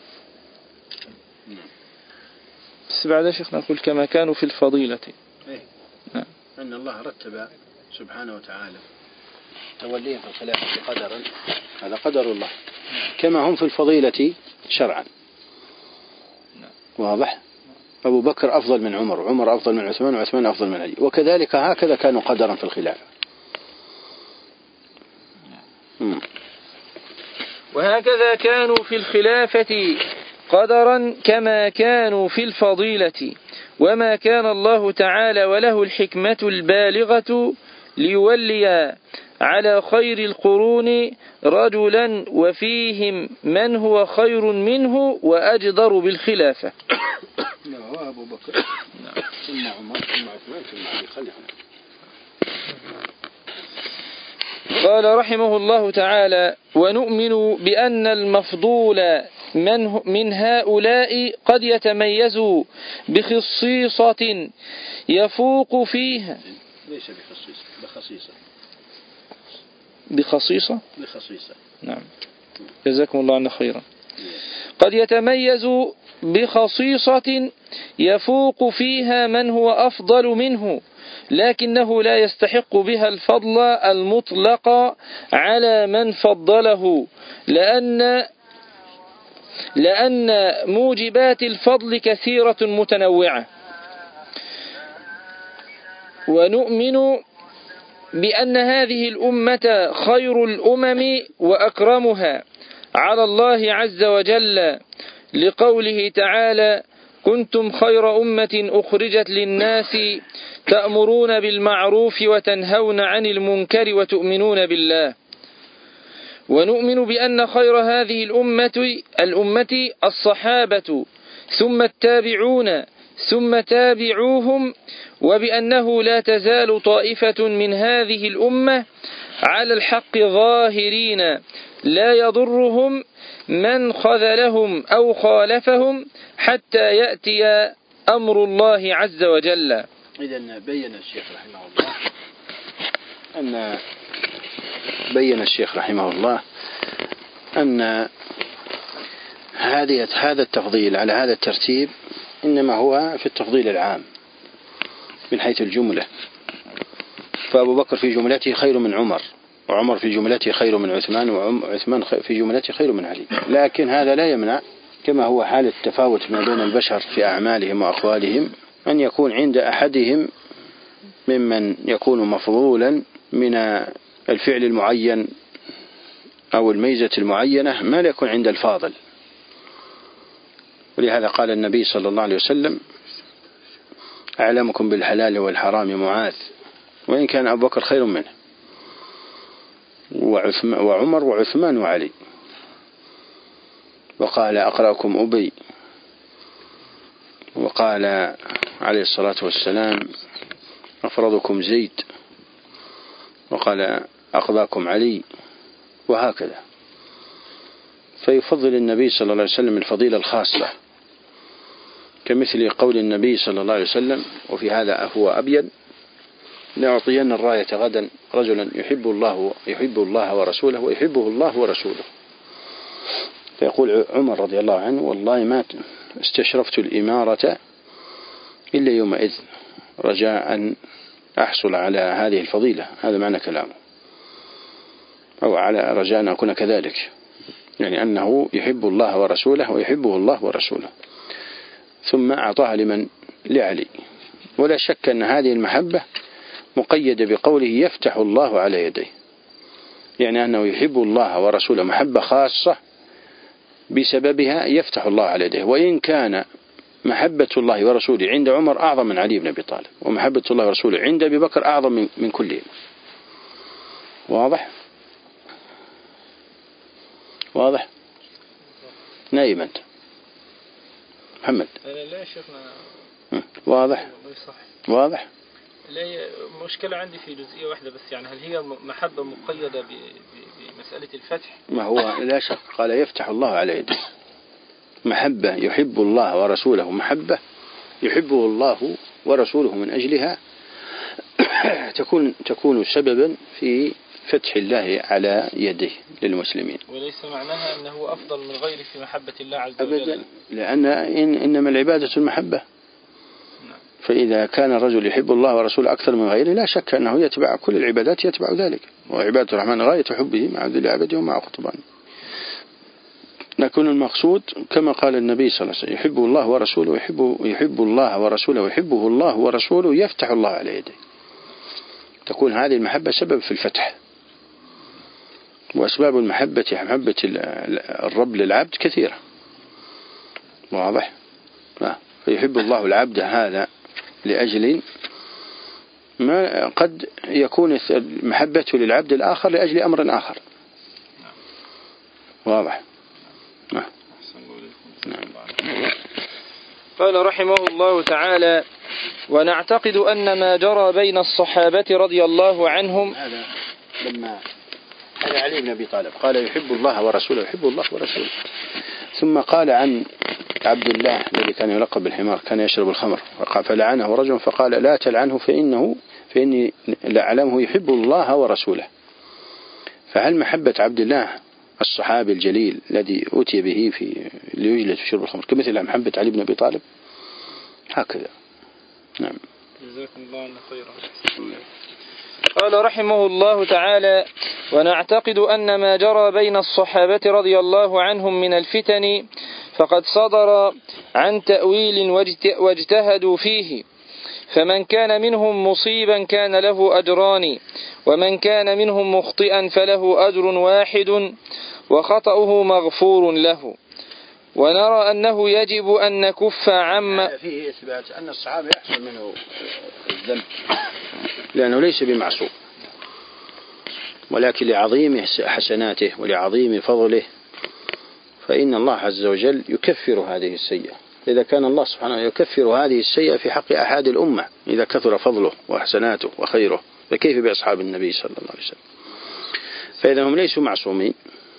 بس بعد شيخ نقول كما كانوا في الفضيلة. إيه؟ نعم. أن الله رتب سبحانه وتعالى توليهم في الخلافة قدرا، هذا قدر الله، كما هم في الفضيلة شرعا. واضح؟ أبو بكر أفضل من عمر، وعمر أفضل من عثمان، وعثمان أفضل من علي، وكذلك هكذا كانوا قدرا في الخلافة. مم. وهكذا كانوا في الخلافة قدرا كما كانوا في الفضيلة، وما كان الله تعالى وله الحكمة البالغة ليولي على خير القرون رجلا وفيهم من هو خير منه وأجدر بالخلافة. هو أبو بكر ثم عمر ثم عثمان ثم علي. خليهم. قال رحمه الله تعالى: ونؤمن بأن المفضول من, من هؤلاء قد يتميز بخصيصة يفوق فيها. ليس بخصيصة، بخصيصة. بخصيصة؟ بخصيصة. نعم. جزاكم الله عنا خيرا. قد يتميز بخصيصة يفوق فيها من هو أفضل منه، لكنه لا يستحق بها الفضل المطلق على من فضله، لأن لأن موجبات الفضل كثيرة متنوعة. ونؤمن بأن هذه الأمة خير الأمم وأكرمها على الله عز وجل، لقوله تعالى: كنتم خير أمة أخرجت للناس تأمرون بالمعروف وتنهون عن المنكر وتؤمنون بالله. ونؤمن بأن خير هذه الأمة الأمة الصحابة، ثم التابعون، ثم تابعوهم، وبأنه لا تزال طائفة من هذه الأمة على الحق ظاهرين لا يضرهم من خذلهم أو خالفهم حتى يأتي أمر الله عز وجل. إذن بين الشيخ رحمه الله أن بين الشيخ رحمه الله أن هذه هذا التفضيل على هذا الترتيب إنما هو في التفضيل العام من حيث الجملة، فأبو بكر في جملته خير من عمر، وعمر في جملته خير من عثمان، وعثمان في جملته خير من علي. لكن هذا لا يمنع، كما هو حال التفاوت ما بين البشر في أعمالهم وأقوالهم، أن يكون عند أحدهم ممن يكون مفضولا من الفعل المعين أو الميزة المعينة ما لا يكون عند الفاضل. ولهذا قال النبي صلى الله عليه وسلم: أعلمكم بالحلال والحرام معاذ، وإن كان أبو بكر خير منه، وعمر وعثمان وعلي. وقال: أقرأكم أبي، وقال عليه الصلاة والسلام أفرضكم زيد، وقال أقضاكم علي، وهكذا. فيفضل النبي صلى الله عليه وسلم الفضيلة الخاصة، كمثل قول النبي صلى الله عليه وسلم: وفي هذا هو أبين، لأعطين الراية غدا رجلا يحب الله يحب الله ورسوله ويحبه الله ورسوله. فيقول عمر رضي الله عنه: والله ما استشرفت الإمارة إلا يومئذ رجاء أن أحصل على هذه الفضيلة. هذا معنى كلامه، أو على رجاء أن أكون كذلك، يعني أنه يحب الله ورسوله ويحبه الله ورسوله. ثم أعطاها لمن؟ لعلي. ولا شك أن هذه المحبة مقيدة بقوله يفتح الله على يديه، يعني أنه يحب الله ورسوله محبة خاصة بسببها يفتح الله على يديه. وإن كان محبة الله ورسوله عند عمر أعظم من علي بن أبي طالب، ومحبة الله ورسوله عند أبي بكر أعظم من, من كلهم. واضح؟ واضح؟ نايم أنت محمد؟ لا شيخنا. واضح؟ واضح؟ لا، مشكلة عندي في جزئية واحدة بس، يعني هل هي محبة مقيدة بمسألة الفتح؟ ما هو لا شك، قال يفتح الله على يده. محبة يحب الله ورسوله، محبة يحبه الله ورسوله من أجلها تكون تكون سببا في فتح الله على يده للمسلمين. وليس معناها أنه أفضل من غيره في محبة الله عز وجل أبدا، لأن إن إنما العبادة المحبة. فإذا كان الرجل يحب الله ورسوله أكثر من غيره لا شك أنه يتبع كل العبادات، يتبع ذلك. وعبادة الرحمن غاية حبه مع ذل عبده ومع قطبان. لكن المقصود كما قال النبي صلى الله عليه وسلم: يحب الله ورسوله ويحب يحب الله ورسوله ويحبه الله ورسوله يفتح الله على يده. تكون هذه المحبة سبب في الفتح. وأسباب المحبة محبة الرب للعبد كثيرة. واضح؟ فيحب الله العبد هذا لأجل ما قد يكون محبته للعبد الآخر لأجل أمر آخر. واضح؟ نعم. قال رحمه الله تعالى: ونعتقد أن ما جرى بين الصحابة رضي الله عنهم. هذا لما هذا علي بن أبي طالب قال يحب الله ورسوله يحب الله ورسوله، ثم قال عن عبد الله الذي كان يلقب بالحمار كان يشرب الخمر فلعنه رجل فقال: لا تلعنه فإنه فإني لأعلمه يحب الله ورسوله. فهل محبة عبد الله الصحابي الجليل الذي أتي به في ليجلد في شرب الخمر كمثل محبة علي بن أبي طالب؟ هكذا. نعم. جزاكم الله خيرا. قال رحمه الله تعالى: ونعتقد أن ما جرى بين الصحابة رضي الله عنهم من الفتن فقد صدر عن تأويل واجتهدوا فيه، فمن كان منهم مصيبا كان له أجران، ومن كان منهم مخطئا فله أجر واحد وخطأه مغفور له. ونرى أنه يجب أن نكف عما فيه إثبات أن الصحابة يحصل منه الذنب لأنه ليس بمعصوم، ولكن لعظيم حسناته ولعظيم فضله فإن الله عز وجل يكفر هذه السيئة. إذا كان الله سبحانه يكفر هذه السيئة في حق أحد الأمة إذا كثر فضله وحسناته وخيره، فكيف بأصحاب النبي صلى الله عليه وسلم؟ فإذا هم ليسوا معصومين،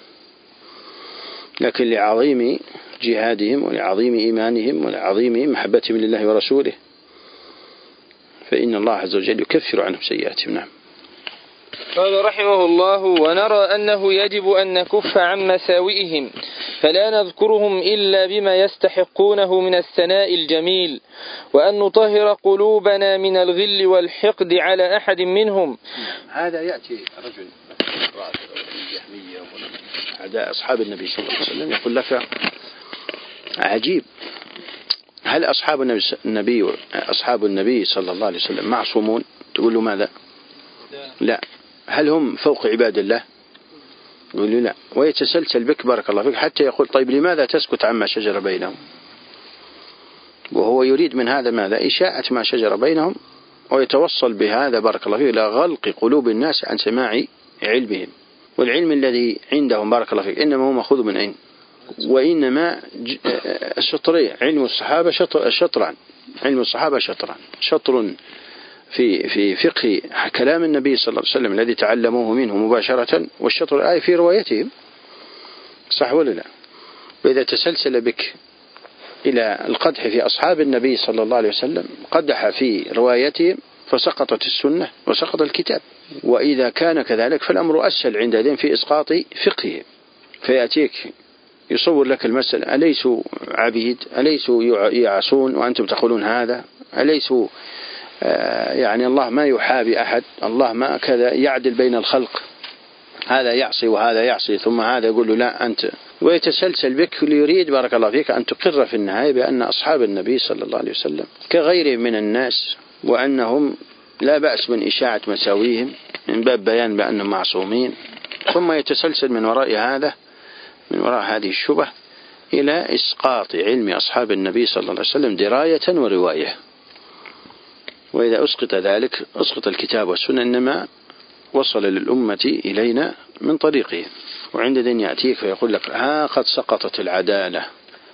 لكن لعظيم جهادهم ولعظيم إيمانهم ولعظيم محبتهم لله ورسوله فإن الله عز وجل يكفر عنهم سيئاتهم. نعم. قال رحمه الله: ونرى أنه يجب أن نكف عن مساوئهم فلا نذكرهم إلا بما يستحقونه من الثناء الجميل، وأن نطهر قلوبنا من الغل والحقد على أحد منهم. هذا يأتي رجل الجهمية أعداء أصحاب النبي صلى الله عليه وسلم يقول لك: عجيب، هل أصحاب النبي أصحاب النبي صلى الله عليه وسلم معصومون؟ تقول له ماذا؟ لا. هل هم فوق عباد الله؟ يقول له لا. ويتسلسل بك بارك الله فيك حتى يقول: طيب لماذا تسكت عما شجر بينهم؟ وهو يريد من هذا ماذا؟ إشاعة ما شجر بينهم، ويتوصل بهذا بارك الله فيك إلى غلق قلوب الناس عن سماع علمهم. والعلم الذي عندهم بارك الله فيك إنما هو مأخوذ من أين؟ وإنما شطرين، علم الصحابة شطر شطران، علم الصحابة شطران، شطر في في فقه كلام النبي صلى الله عليه وسلم الذي تعلموه منه مباشرة، والشطر الآية في روايتهم، صح ولا لا؟ وإذا تسلسل بك إلى القدح في أصحاب النبي صلى الله عليه وسلم قدح في روايتهم فسقطت السنة وسقط الكتاب. وإذا كان كذلك فالأمر أسهل عندهم في إسقاط فقههم، فيأتيك يصور لك المسألة: أليسوا عبيد؟ أليسوا يعصون وأنتم تقولون هذا؟ أليسوا آه يعني الله ما يحابي أحد، الله ما كذا يعدل بين الخلق، هذا يعصي وهذا يعصي، ثم هذا يقول له لا أنت، ويتسلسل بك ليريد بارك الله فيك أن تقر في النهاية بأن أصحاب النبي صلى الله عليه وسلم كغيرهم من الناس، وأنهم لا بأس من إشاعة مساويهم من باب بيان بأنهم معصومين، ثم يتسلسل من وراء هذا من وراء هذه الشبه إلى إسقاط علم أصحاب النبي صلى الله عليه وسلم دراية ورواية. وإذا أسقط ذلك أسقط الكتاب والسنة، إنما وصل للأمة إلينا من طريقه. وعندئذ يأتيك فيقول لك: ها قد سقطت العدالة،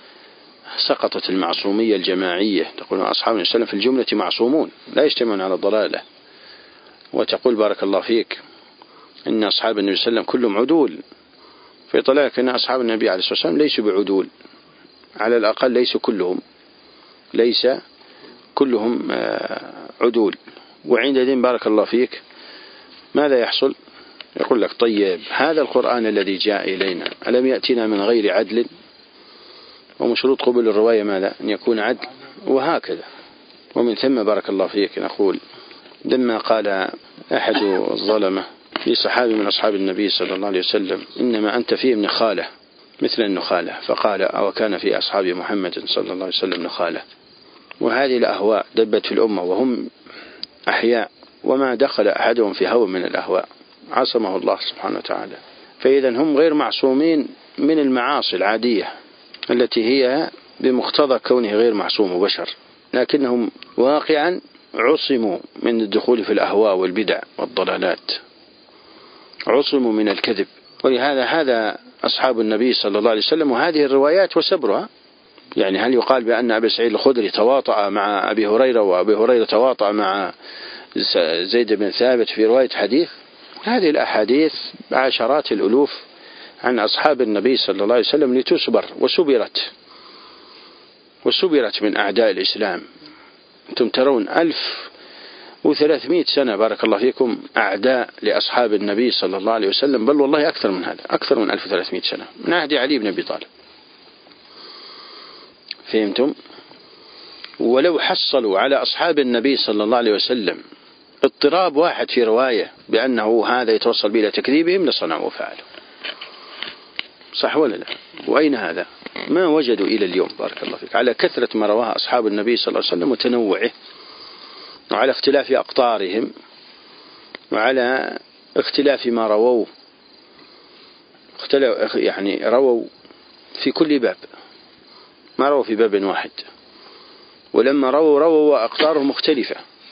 سقطت المعصومية الجماعية، تقول أصحاب النبي صلى الله عليه وسلم في الجملة معصومون لا يجتمعون على الضلالة، وتقول بارك الله فيك إن أصحاب النبي صلى الله عليه وسلم كلهم عدول، فيطلع لك أن أصحاب النبي عليه الصلاة والسلام ليسوا بعدول، على الأقل ليسوا كلهم ليس كلهم عدول. وعندئذ بارك الله فيك ماذا يحصل؟ يقول لك: طيب هذا القرآن الذي جاء إلينا ألم يأتينا من غير عدل؟ ومن شروط قبول الرواية ماذا؟ أن يكون عدل، وهكذا. ومن ثم بارك الله فيك نقول: لما قال أحد الظلمة لصحابي من أصحاب النبي صلى الله عليه وسلم: إنما أنت فيه نخالة مثل النخالة، فقال: أو كان في أصحاب محمد صلى الله عليه وسلم نخالة. وهذه الأهواء دبت في الأمة وهم أحياء، وما دخل أحدهم في هوى من الأهواء، عصمه الله سبحانه وتعالى. فإذا هم غير معصومين من المعاصي العادية التي هي بمقتضى كونه غير معصوم بشر، لكنهم واقعا عصموا من الدخول في الأهواء والبدع والضلالات، عصموا من الكذب. ولهذا هذا أصحاب النبي صلى الله عليه وسلم، وهذه الروايات وسبرها. يعني هل يقال بأن أبي سعيد الخدري تواطأ مع أبي هريرة وأبي هريرة تواطأ مع زيد بن ثابت في رواية حديث؟ هذه الأحاديث عشرات الألوف عن أصحاب النبي صلى الله عليه وسلم لتسبر وسبرت وسبرت من أعداء الإسلام. أنتم ترون ألف وثلاثمائة سنة بارك الله فيكم أعداء لأصحاب النبي صلى الله عليه وسلم، بل والله أكثر من هذا، أكثر من ألف وثلاثمائة سنة من عهد علي بن أبي طالب. فهمتم؟ ولو حصلوا على أصحاب النبي صلى الله عليه وسلم اضطراب واحد في رواية بأنه هذا يتوصل به إلى تكذيبهم لصنعوا وفعلوا، صح ولا لا؟ وأين هذا؟ ما وجدوا إلى اليوم بارك الله فيك، على كثرة ما رواها أصحاب النبي صلى الله عليه وسلم وتنوعه، وعلى اختلاف أقطارهم، وعلى اختلاف ما رووا، اختلاف يعني رووا في كل باب، ما رووا في باب واحد، ولما رووا رووا أقطارهم مختلفة،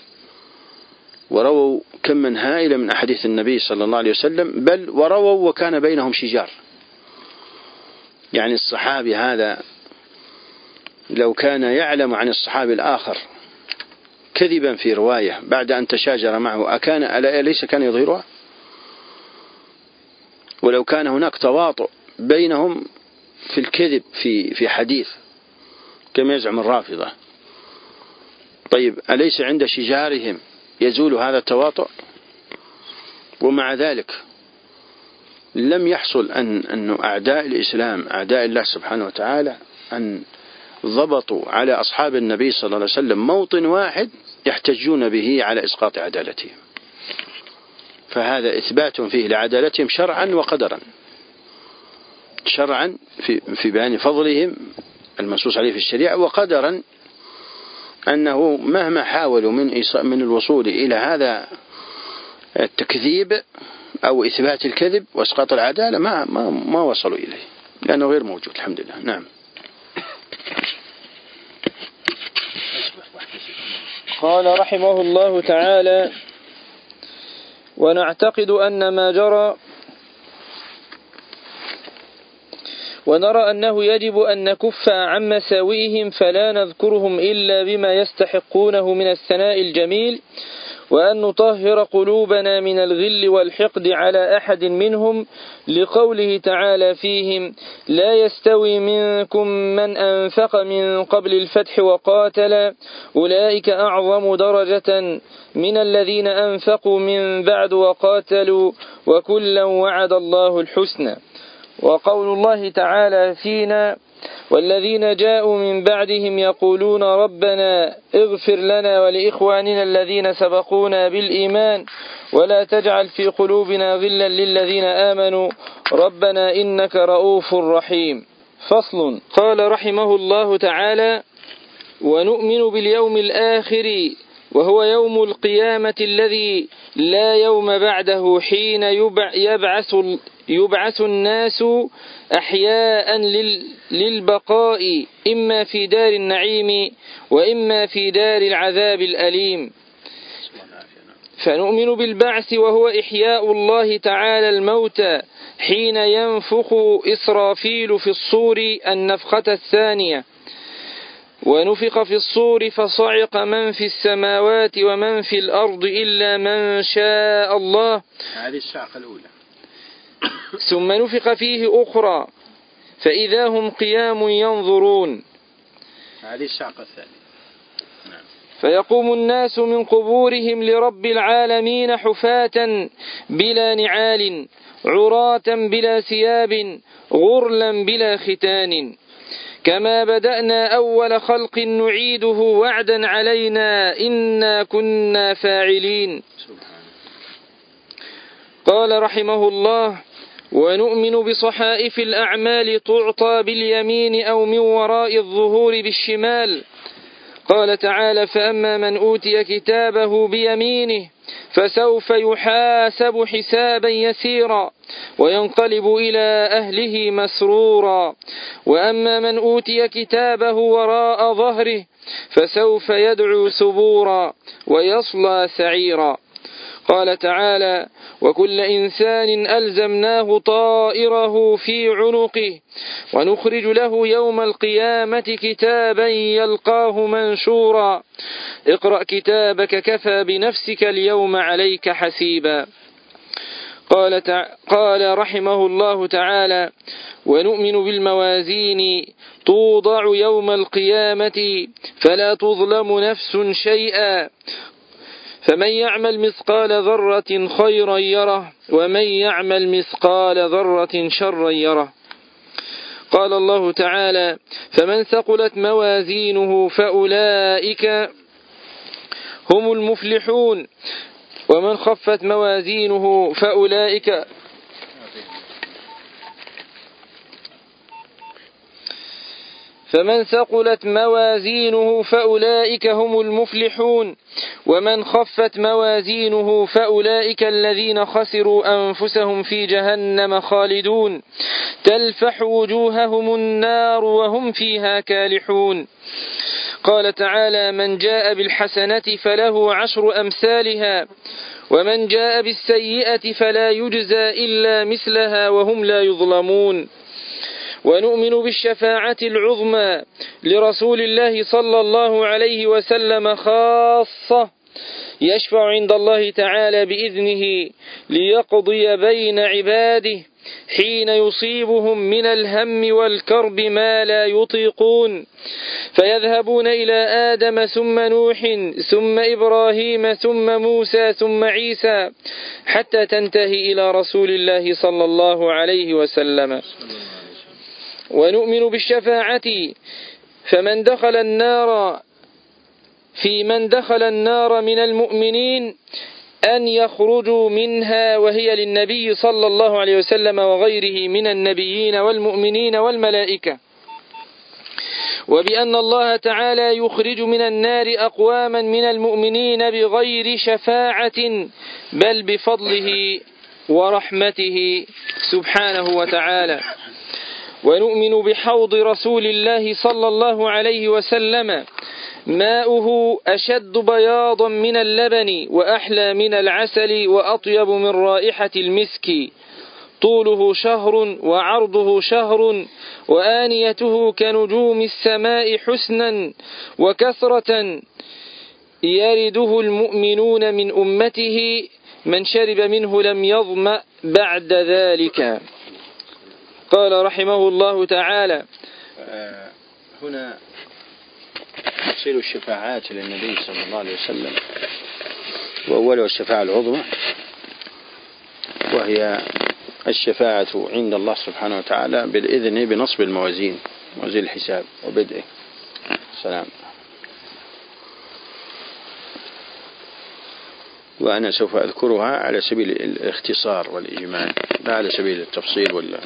ورووا كما هائلة من أحاديث النبي صلى الله عليه وسلم، بل ورووا وكان بينهم شجار. يعني الصحابي هذا لو كان يعلم عن الصحابي الآخر كذبا في رواية بعد أن تشاجر معه أكان أليس كان يظهرها؟ ولو كان هناك تواطؤ بينهم في الكذب في في حديث كما يزعم الرافضة، طيب أليس عند شجارهم يزول هذا التواطؤ؟ ومع ذلك لم يحصل أن أن أعداء الإسلام أعداء الله سبحانه وتعالى أن ضبطوا على أصحاب النبي صلى الله عليه وسلم موطن واحد يحتجون به على إسقاط عدالتهم، فهذا إثبات فيه لعدالتهم شرعا وقدرا. شرعا في في بيان فضلهم المنصوص عليه في الشريعة، وقدرا أنه مهما حاولوا من من الوصول إلى هذا التكذيب أو إثبات الكذب وإسقاط العدالة ما ما ما وصلوا إليه، لأنه غير موجود الحمد لله. نعم. قال رحمه الله تعالى: ونعتقد أن ما جرى ونرى أنه يجب أن نكف عن مساوئهم فلا نذكرهم إلا بما يستحقونه من الثناء الجميل، وأن نطهر قلوبنا من الغل والحقد على أحد منهم، لقوله تعالى فيهم: لا يستوي منكم من أنفق من قبل الفتح وقاتل أولئك أعظم درجة من الذين أنفقوا من بعد وقاتلوا وكلا وعد الله الحسنى. وقول الله تعالى فينا: والذين جاءوا من بعدهم يقولون ربنا اغفر لنا ولإخواننا الذين سبقونا بالإيمان ولا تجعل في قلوبنا غلا للذين آمنوا ربنا إنك رؤوف رحيم. فصل. قال رحمه الله تعالى: ونؤمن باليوم الآخر وهو يوم القيامة الذي لا يوم بعده، حين يبعث يبعث الناس أحياء للبقاء إما في دار النعيم وإما في دار العذاب الأليم. فنؤمن بالبعث وهو إحياء الله تعالى الموتى حين ينفخ إسرافيل في الصور النفخة الثانية، ونفخ في الصور فصعق من في السماوات ومن في الأرض إلا من شاء الله. هذه الصعقة الأولى. ثم نفخ فيه أخرى فإذا هم قيام ينظرون. هذه الصعقة الثانية. نعم. فيقوم الناس من قبورهم لرب العالمين حفاة بلا نعال، عراة بلا ثياب، غرلا بلا ختان، كما بدأنا أول خلق نعيده وعدا علينا إنا كنا فاعلين. قال رحمه الله: ونؤمن بصحائف الأعمال تعطى باليمين أو من وراء الظهور بالشمال. قال تعالى: فأما من أوتي كتابه بيمينه فسوف يحاسب حسابا يسيرا وينقلب إلى أهله مسرورا، وأما من أوتي كتابه وراء ظهره فسوف يدعو ثبورا ويصلى سعيرا. قال تعالى: وكل إنسان ألزمناه طائره في عنقه ونخرج له يوم القيامة كتابا يلقاه منشورا اقرأ كتابك كفى بنفسك اليوم عليك حسيبا. قال, تع... قال رحمه الله تعالى: ونؤمن بالموازين توضع يوم القيامة فلا تظلم نفس شيئا، فمن يعمل مثقال ذرة خيرا يره ومن يعمل مثقال ذرة شرا يره. قال الله تعالى: فمن ثقلت موازينه فأولئك هم المفلحون ومن خفت موازينه فأولئك فمن ثقلت موازينه فأولئك هم المفلحون ومن خفت موازينه فأولئك الذين خسروا أنفسهم في جهنم خالدون تلفح وجوههم النار وهم فيها كالحون. قال تعالى: من جاء بالحسنة فله عشر أمثالها ومن جاء بالسيئة فلا يجزى إلا مثلها وهم لا يظلمون. ونؤمن بالشفاعة العظمى لرسول الله صلى الله عليه وسلم خاصة، يشفع عند الله تعالى بإذنه ليقضي بين عباده حين يصيبهم من الهم والكرب ما لا يطيقون، فيذهبون إلى آدم ثم نوح ثم إبراهيم ثم موسى ثم عيسى حتى تنتهي إلى رسول الله صلى الله عليه وسلم. ونؤمن بالشفاعة فمن دخل النار في من دخل النار من المؤمنين أن يخرجوا منها وهي للنبي صلى الله عليه وسلم وغيره من النبيين والمؤمنين والملائكة، وبأن الله تعالى يخرج من النار أقواما من المؤمنين بغير شفاعة بل بفضله ورحمته سبحانه وتعالى. ونؤمن بحوض رسول الله صلى الله عليه وسلم ماؤه أشد بياضا من اللبن وأحلى من العسل وأطيب من رائحة المسك. طوله شهر وعرضه شهر وآنيته كنجوم السماء حسنا وكثرة يرده المؤمنون من أمته من شرب منه لم يظمأ بعد ذلك. قال رحمه الله تعالى: هنا تفصيل الشفاعات للنبي صلى الله عليه وسلم، وأولها الشفاعة العظمى، وهي الشفاعة عند الله سبحانه وتعالى بالإذن بنصب الموازين، موازين الحساب وبدءه. سلام. وأنا سوف أذكرها على سبيل الاختصار والإجمال لا على سبيل التفصيل، ولا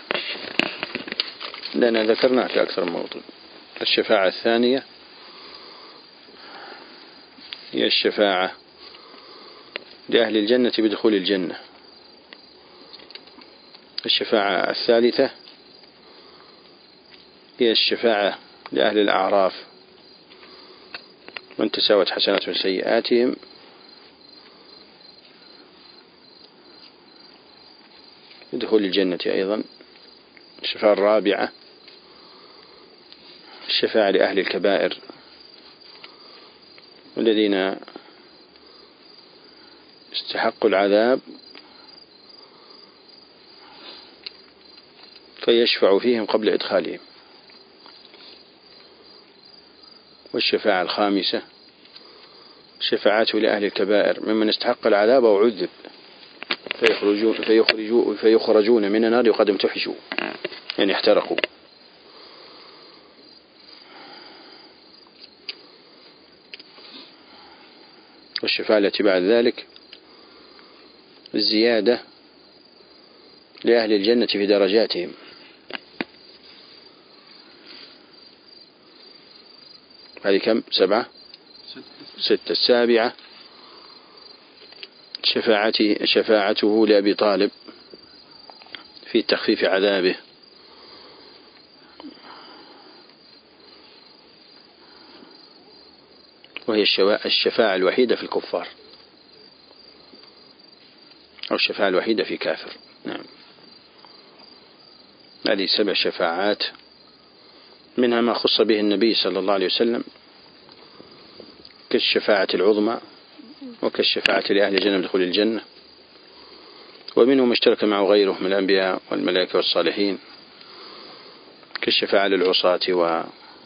لأن ذكرناها في أكثر من موضوع. الشفاعة الثانية هي الشفاعة لأهل الجنة بدخول الجنة. الشفاعة الثالثة هي الشفاعة لأهل الأعراف من تساوت حسناتهم سيئاتهم بدخول الجنة أيضا. الشفاعة الرابعة الشفاعة لأهل الكبائر الذين استحقوا العذاب فيشفع فيهم قبل إدخالهم. والشفاعة الخامسة شفاعته لأهل الكبائر ممن استحق العذاب أو عذب فيخرجون, فيخرجون, فيخرجون من النار وقد امتحشوا، يعني احترقوا. والشفاعة التي بعد ذلك الزيادة لأهل الجنة في درجاتهم. هذه كم؟ سبعة ستة. السابعة شفاعتي شفاعته لأبي طالب في تخفيف عذابه. وهي الشفاعة الوحيدة في الكفار، أو الشفاعة الوحيدة في كافر. نعم. هذه سبع شفاعات، منها ما خص به النبي صلى الله عليه وسلم كالشفاعة العظمى وكالشفاعة لأهل الجنة بدخول الجنة، ومنهم ما اشترك معه غيره من الأنبياء والملائكة والصالحين كالشفاعة للعصاة و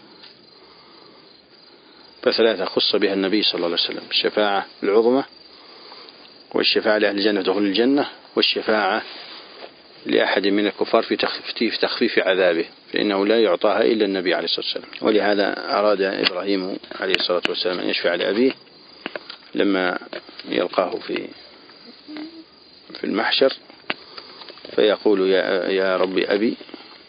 فثلاثة خص بها النبي صلى الله عليه وسلم: الشفاعة العظمى، والشفاعة لأهل الجنة بدخول الجنة، والشفاعة لأحد من الكفار في تخفيف تخفيف عذابه، فإنه لا يعطاها إلا النبي عليه الصلاة والسلام. ولهذا أراد إبراهيم عليه الصلاة والسلام أن يشفع لأبيه لما يلقاه في في المحشر فيقول: يا, يا رب أبي،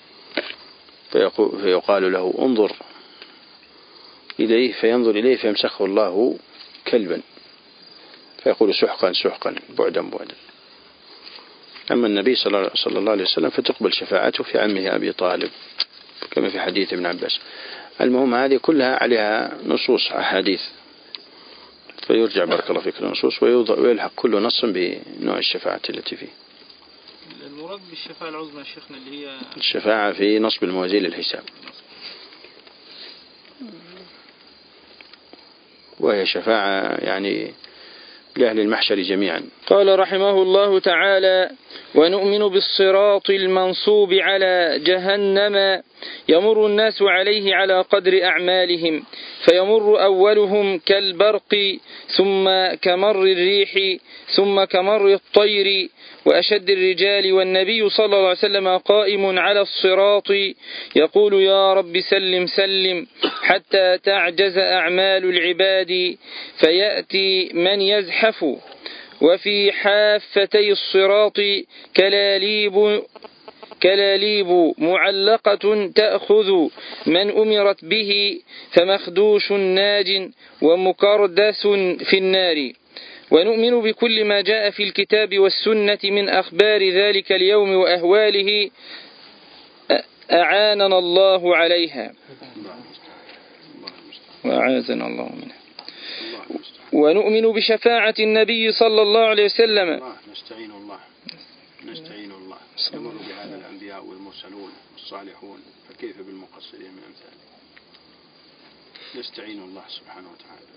فيقول فيقال له: انظر إليه، فينظر إليه فيمسخه الله كلبا، فيقول: سحقا سحقا بعدا بعدا. أما النبي صلى الله عليه وسلم فتقبل شفاعته في عمه أبي طالب كما في حديث ابن عباس. المهم هذه كلها عليها نصوص أحاديث، فيرجع بارك الله فيك النصوص ويلحق كل نص بنوع الشفاعة التي فيه. المراد بالشفاعة العظمى شيخنا اللي هي الشفاعة في نصب الموازين للحساب، وهي شفاعة يعني لأهل المحشر جميعا. قال رحمه الله تعالى: ونؤمن بالصراط المنصوب على جهنم يمر الناس عليه على قدر أعمالهم، فيمر أولهم كالبرق، ثم كمر الريح، ثم كمر الطير وأشد الرجال، والنبي صلى الله عليه وسلم قائم على الصراط يقول: يا رب سلم سلم، حتى تعجز أعمال العباد فيأتي من يزحف. وفي حافتي الصراط كلاليب كلاليب معلقة تأخذ من أمرت به، فمخدوش ناج ومكردس في النار. ونؤمن بكل ما جاء في الكتاب والسنة من أخبار ذلك اليوم وأهواله أعاننا الله عليها وأعاذنا الله منها. ونؤمن بشفاعة النبي صلى الله عليه وسلم. نستعين الله نستعين الله يمر بهذا الأنبياء والمرسلون والصالحون، فكيف بالمقصرين من أمثاله؟ نستعين الله سبحانه وتعالى.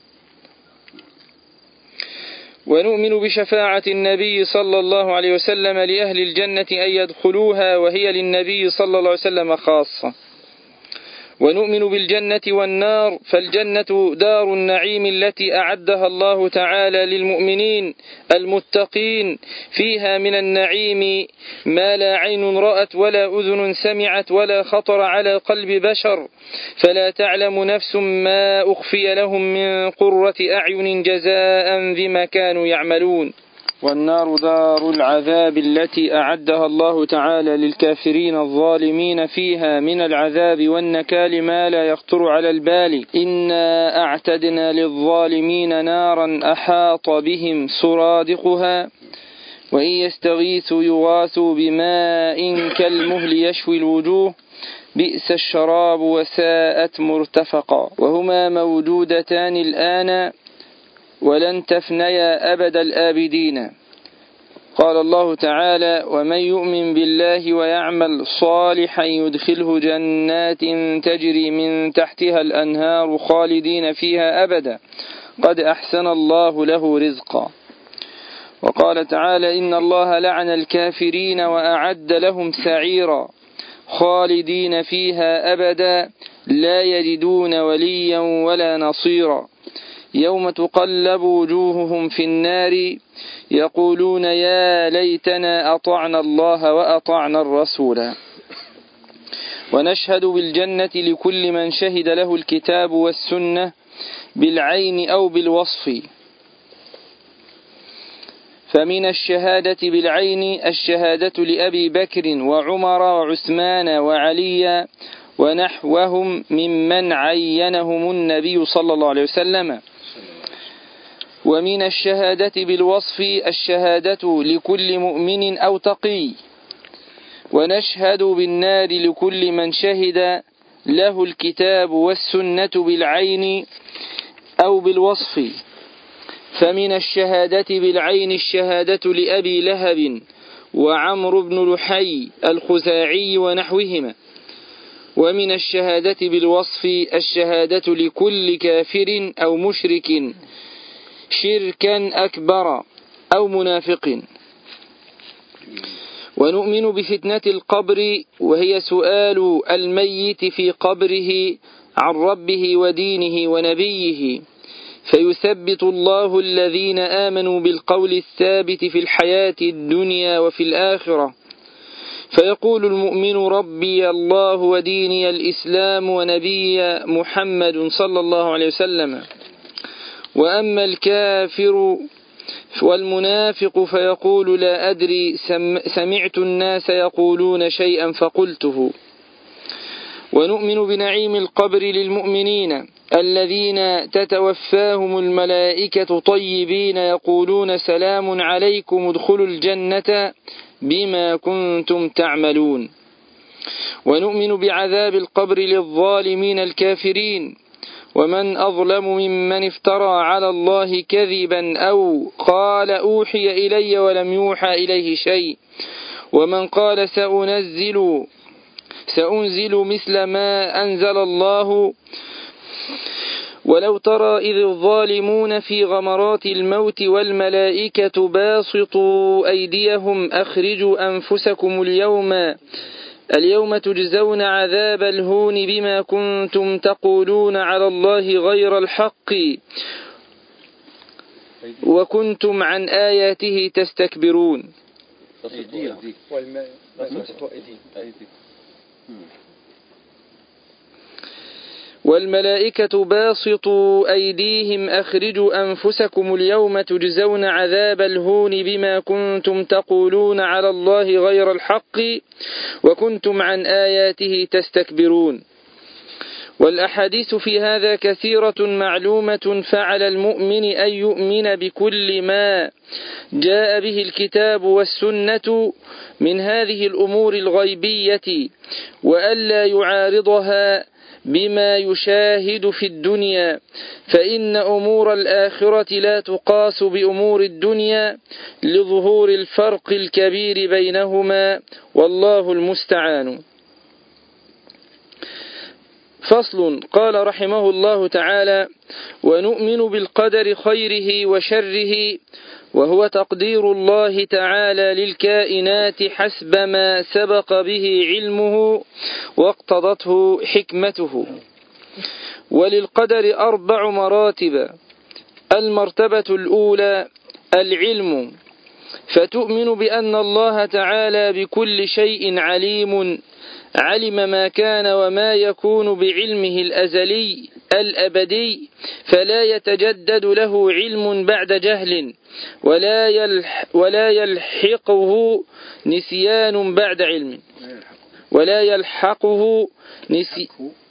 ونؤمن بشفاعة النبي صلى الله عليه وسلم لأهل الجنة أن يدخلوها، وهي للنبي صلى الله عليه وسلم خاصة. ونؤمن بالجنة والنار، فالجنة دار النعيم التي أعدها الله تعالى للمؤمنين المتقين، فيها من النعيم ما لا عين رأت ولا أذن سمعت ولا خطر على قلب بشر، فلا تعلم نفس ما أخفي لهم من قرة أعين جزاء بما كانوا يعملون. والنار دار العذاب التي أعدها الله تعالى للكافرين الظالمين، فيها من العذاب والنكال ما لا يخطر على البال. إنا أعتدنا للظالمين نارا أحاط بهم سرادقها، وإن يستغيثوا يغاثوا بماء كالمهل يشوي الوجوه، بئس الشراب وساءت مرتفقا. وهما موجودتان الآن ولن تفنيا أبد الآبدين. قال الله تعالى: ومن يؤمن بالله ويعمل صالحا يدخله جنات تجري من تحتها الأنهار خالدين فيها أبدا، قد أحسن الله له رزقا. وقال تعالى: إن الله لعن الكافرين وأعد لهم سعيرا خالدين فيها أبدا لا يجدون وليا ولا نصيرا. يوم تقلب وجوههم في النار يقولون يا ليتنا أطعنا الله وأطعنا الرسول. ونشهد بالجنة لكل من شهد له الكتاب والسنة بالعين أو بالوصف. فمن الشهادة بالعين الشهادة لأبي بكر وعمر وعثمان وعلي ونحوهم ممن عينهم النبي صلى الله عليه وسلم. ومن الشهادة بالوصف الشهادة لكل مؤمن أو تقي. ونشهد بالنار لكل من شهد له الكتاب والسنة بالعين أو بالوصف. فمن الشهادة بالعين الشهادة لأبي لهب وعمرو بن لحي الخزاعي ونحوهما. ومن الشهادة بالوصف الشهادة لكل كافر أو مشرك شركا أكبر أو منافق. ونؤمن بفتنة القبر، وهي سؤال الميت في قبره عن ربه ودينه ونبيه، فيثبت الله الذين آمنوا بالقول الثابت في الحياة الدنيا وفي الآخرة. فيقول المؤمن ربي الله وديني الإسلام ونبي محمد صلى الله عليه وسلم. وأما الكافر والمنافق فيقول لا أدري سمعت الناس يقولون شيئا فقلته. ونؤمن بنعيم القبر للمؤمنين الذين تتوفاهم الملائكة طيبين يقولون سلام عليكم ادخلوا الجنة بما كنتم تعملون. ونؤمن بعذاب القبر للظالمين الكافرين. ومن أظلم ممن افترى على الله كذبا أو قال أوحي إلي ولم يوحى إليه شيء، ومن قال سأنزل سأنزل مثل ما أنزل الله. ولو ترى إذ الظالمون في غمرات الموت والملائكة باسطوا أيديهم أخرجوا أنفسكم اليوم اليوم تجزون عذاب الهون بما كنتم تقولون على الله غير الحق وكنتم عن آياته تستكبرون. والملائكة باسطوا أيديهم أخرجوا أنفسكم اليوم تجزون عذاب الهون بما كنتم تقولون على الله غير الحق وكنتم عن آياته تستكبرون. والأحاديث في هذا كثيرة معلومة، فعلى المؤمن أن يؤمن بكل ما جاء به الكتاب والسنة من هذه الأمور الغيبية، وألا يعارضها بما يشاهد في الدنيا، فإن أمور الآخرة لا تقاس بأمور الدنيا لظهور الفرق الكبير بينهما، والله المستعان. فصل. قال رحمه الله تعالى: ونؤمن بالقدر خيره وشره، وهو تقدير الله تعالى للكائنات حسب ما سبق به علمه واقتضته حكمته. وللقدر أربع مراتب. المرتبة الأولى العلم، فتؤمن بأن الله تعالى بكل شيء عليم، علم ما كان وما يكون بعلمه الأزلي الأبدي، فلا يتجدد له علم بعد جهل، ولا يلح ولا يلحقه نسيان بعد علم، ولا يلحقه نسي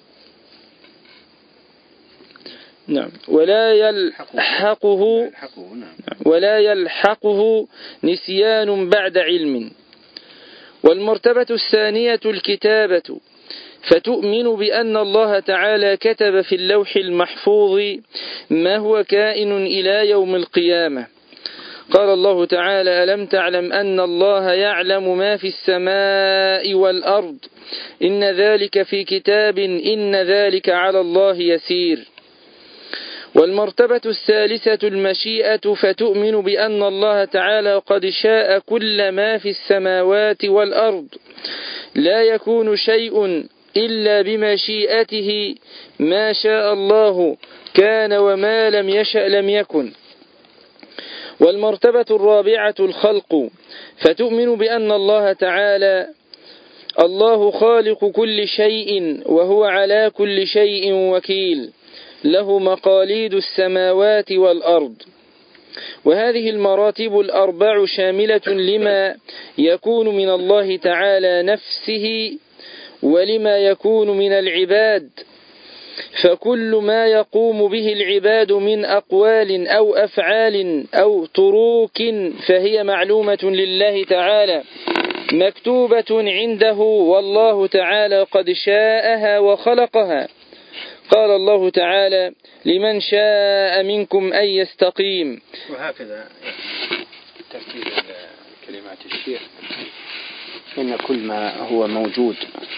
نعم ولا يلحقه ولا يلحقه نسيان بعد علم. والمرتبة الثانية الكتابة، فتؤمن بأن الله تعالى كتب في اللوح المحفوظ ما هو كائن إلى يوم القيامة. قال الله تعالى: ألم تعلم أن الله يعلم ما في السماء والأرض، إن ذلك في كتاب، إن ذلك على الله يسير. والمرتبة الثالثة المشيئة، فتؤمن بأن الله تعالى قد شاء كل ما في السماوات والأرض، لا يكون شيء إلا بمشيئته، ما شاء الله كان وما لم يشأ لم يكن. والمرتبة الرابعة الخلق، فتؤمن بأن الله تعالى الله خالق كل شيء، وهو على كل شيء وكيل، له مقاليد السماوات والأرض. وهذه المراتب الأربع شاملة لما يكون من الله تعالى نفسه ولما يكون من العباد، فكل ما يقوم به العباد من أقوال أو أفعال أو تروك فهي معلومة لله تعالى، مكتوبة عنده، والله تعالى قد شاءها وخلقها. قال الله تعالى: لمن شاء منكم أن يستقيم. وهكذا ترتيب كلمات الشيخ، إن كل ما هو موجود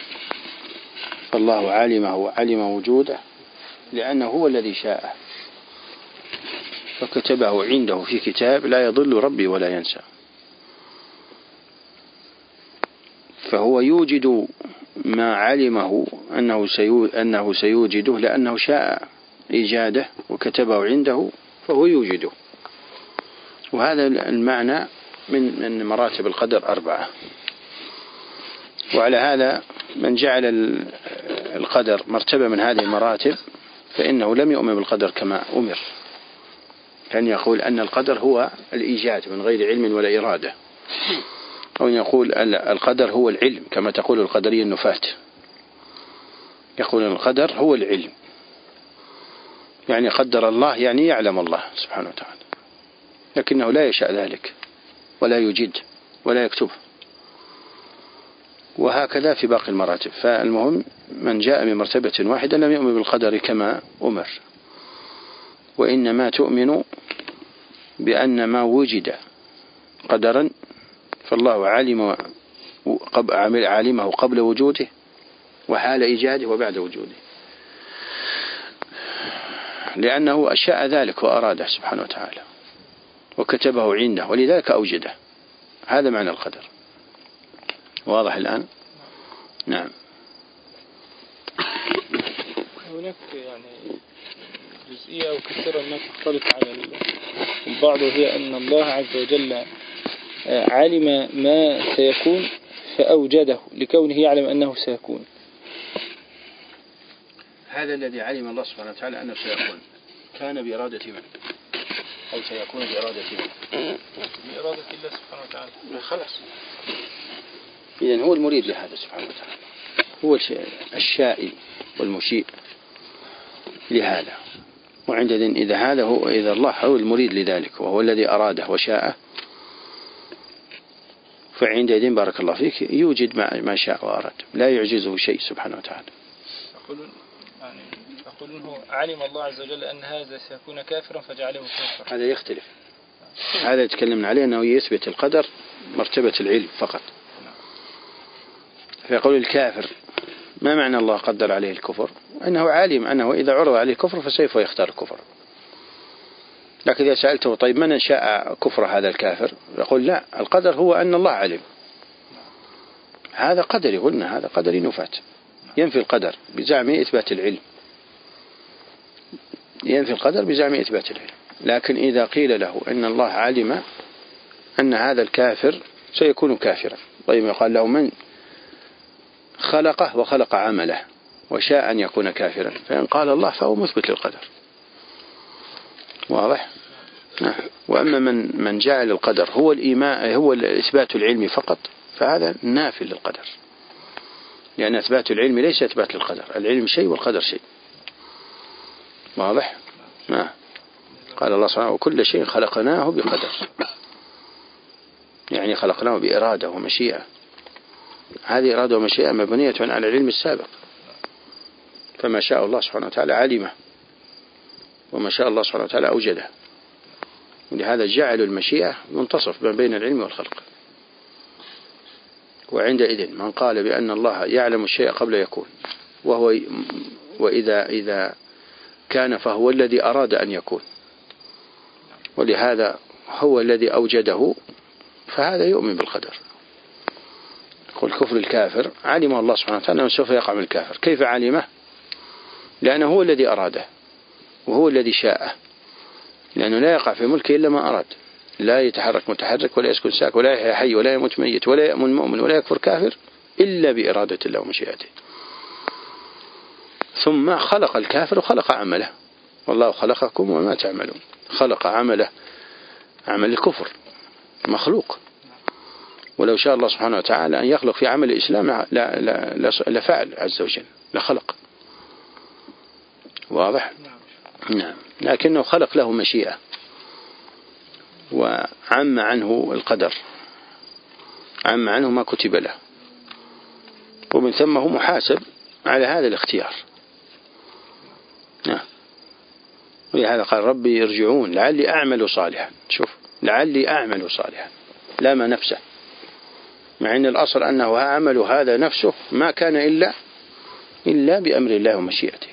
فالله علمه وعلم وجوده لأنه هو الذي شاءه، فكتبه عنده في كتاب لا يضل ربي ولا ينسى. فهو يوجد ما علمه أنه, سيو أنه سيوجده لأنه شاء إيجاده وكتبه عنده فهو يوجده. وهذا المعنى من من مراتب القدر أربعة. وعلى هذا من جعل القدر مرتبة من هذه المراتب فإنه لم يؤمن بالقدر كما أمر، كان يقول أن القدر هو الإيجاد من غير علم ولا إرادة، أو يقول القدر هو العلم كما تقول القدرية النفاة، يقول القدر هو العلم، يعني قدر الله يعني يعلم الله سبحانه وتعالى، لكنه لا يشاء ذلك ولا يجد ولا يكتب. وهكذا في باقي المراتب. فالمهم من جاء من مرتبة واحدة لم يؤمن بالقدر كما أمر، وإنما تؤمن بأن ما وجد قدرا فالله علم علمه قبل وجوده وحال إيجاده وبعد وجوده، لأنه أشاء ذلك وأراده سبحانه وتعالى وكتبه عنده ولذلك أوجده. هذا معنى القدر. واضح الآن؟ نعم. هناك يعني جزئية أو كثيرة ما تختلط على البعض، وهي أن الله عز وجل علم ما سيكون فأوجده لكونه يعلم أنه سيكون. هذا الذي علم الله سبحانه وتعالى أنه سيكون كان بإرادة من؟ أو سيكون بإرادة من؟ بإرادة الله سبحانه وتعالى. خلاص، إذن هو المريد لهذا سبحانه وتعالى، هو الشائي والمشيء لهذا. وعندئذ إذا هذا هو إذا الله هو المريد لذلك وهو الذي أراده وشاءه، فعندئذ بارك الله فيك يوجد ما شاء وأراد، لا يعجزه شيء سبحانه وتعالى. يقولون يقولون هو علم الله عز وجل أن هذا سيكون كافرا فجعله كافرا. هذا يختلف. هذا يتكلمنا عليه أنه يثبت القدر مرتبة العلم فقط. فيقول الكافر ما معنى الله قدر عليه الكفر؟ أنه عالم أنه إذا عرض عليه الكفر فسوف يختار الكفر. لكن إذا سألته طيب من شاء كفر هذا الكافر؟ يقول لا، القدر هو أن الله علم. هذا قدري، قلنا هذا قدري نفات. ينفي القدر بزعم إثبات العلم، ينفي القدر بزعم إثبات العلم. لكن إذا قيل له أن الله علم أن هذا الكافر سيكون كافرا، طيب يقال له من خلقه وخلق عمله وشاء أن يكون كافرا؟ فإن قال الله فهو مثبت للقدر. واضح؟ وأما من من جعل القدر هو الإيمان هو إثبات العلم فقط فهذا نافي للقدر، لأن إثبات العلم ليس إثبات للقدر، العلم شيء والقدر شيء. واضح؟ ما قال الله سبحانه وكل شيء خلقناه بقدر، يعني خلقناه بإرادة ومشيئة. هذه إرادة ومشيئة مبنية على العلم السابق، فما شاء الله سبحانه وتعالى علمه، وما شاء الله سبحانه وتعالى أوجده. ولهذا جعل المشيئة منتصف بين العلم والخلق. وعندئذ من قال بأن الله يعلم الشيء قبل يكون، وهو وإذا إذا كان فهو الذي أراد أن يكون، ولهذا هو الذي أوجده، فهذا يؤمن بالقدر. يقول كفر الكافر علم الله سبحانه وتعالى أنه سوف يقع من الكافر. كيف علمه؟ لأنه هو الذي أراده وهو الذي شاءه، لأنه لا يقع في ملكه إلا ما أراد. لا يتحرك متحرك ولا يسكن ساك ولا يحيى حي ولا يموت ميت ولا يأمن مؤمن ولا يكفر كافر إلا بإرادة الله ومشيئته. ثم خلق الكافر وخلق عمله، والله خلقكم وما تعملون. خلق عمله، عمل الكفر مخلوق، ولو شاء الله سبحانه وتعالى أن يخلق في عمل الإسلام لفعل عز وجل لخلق. واضح؟ نعم. لكنه خلق له مشيئة وعم عنه القدر، عم عنه ما كتب له، ومن ثم هو محاسب على هذا الاختيار. نعم. ولهذا قال ربي يرجعون لعلي أعمل صالحا. شوف، لعلي أعمل صالحا، لام نفسه، مع أن الأصل أنه عمل هذا نفسه ما كان إلا إلا بأمر الله ومشيئته.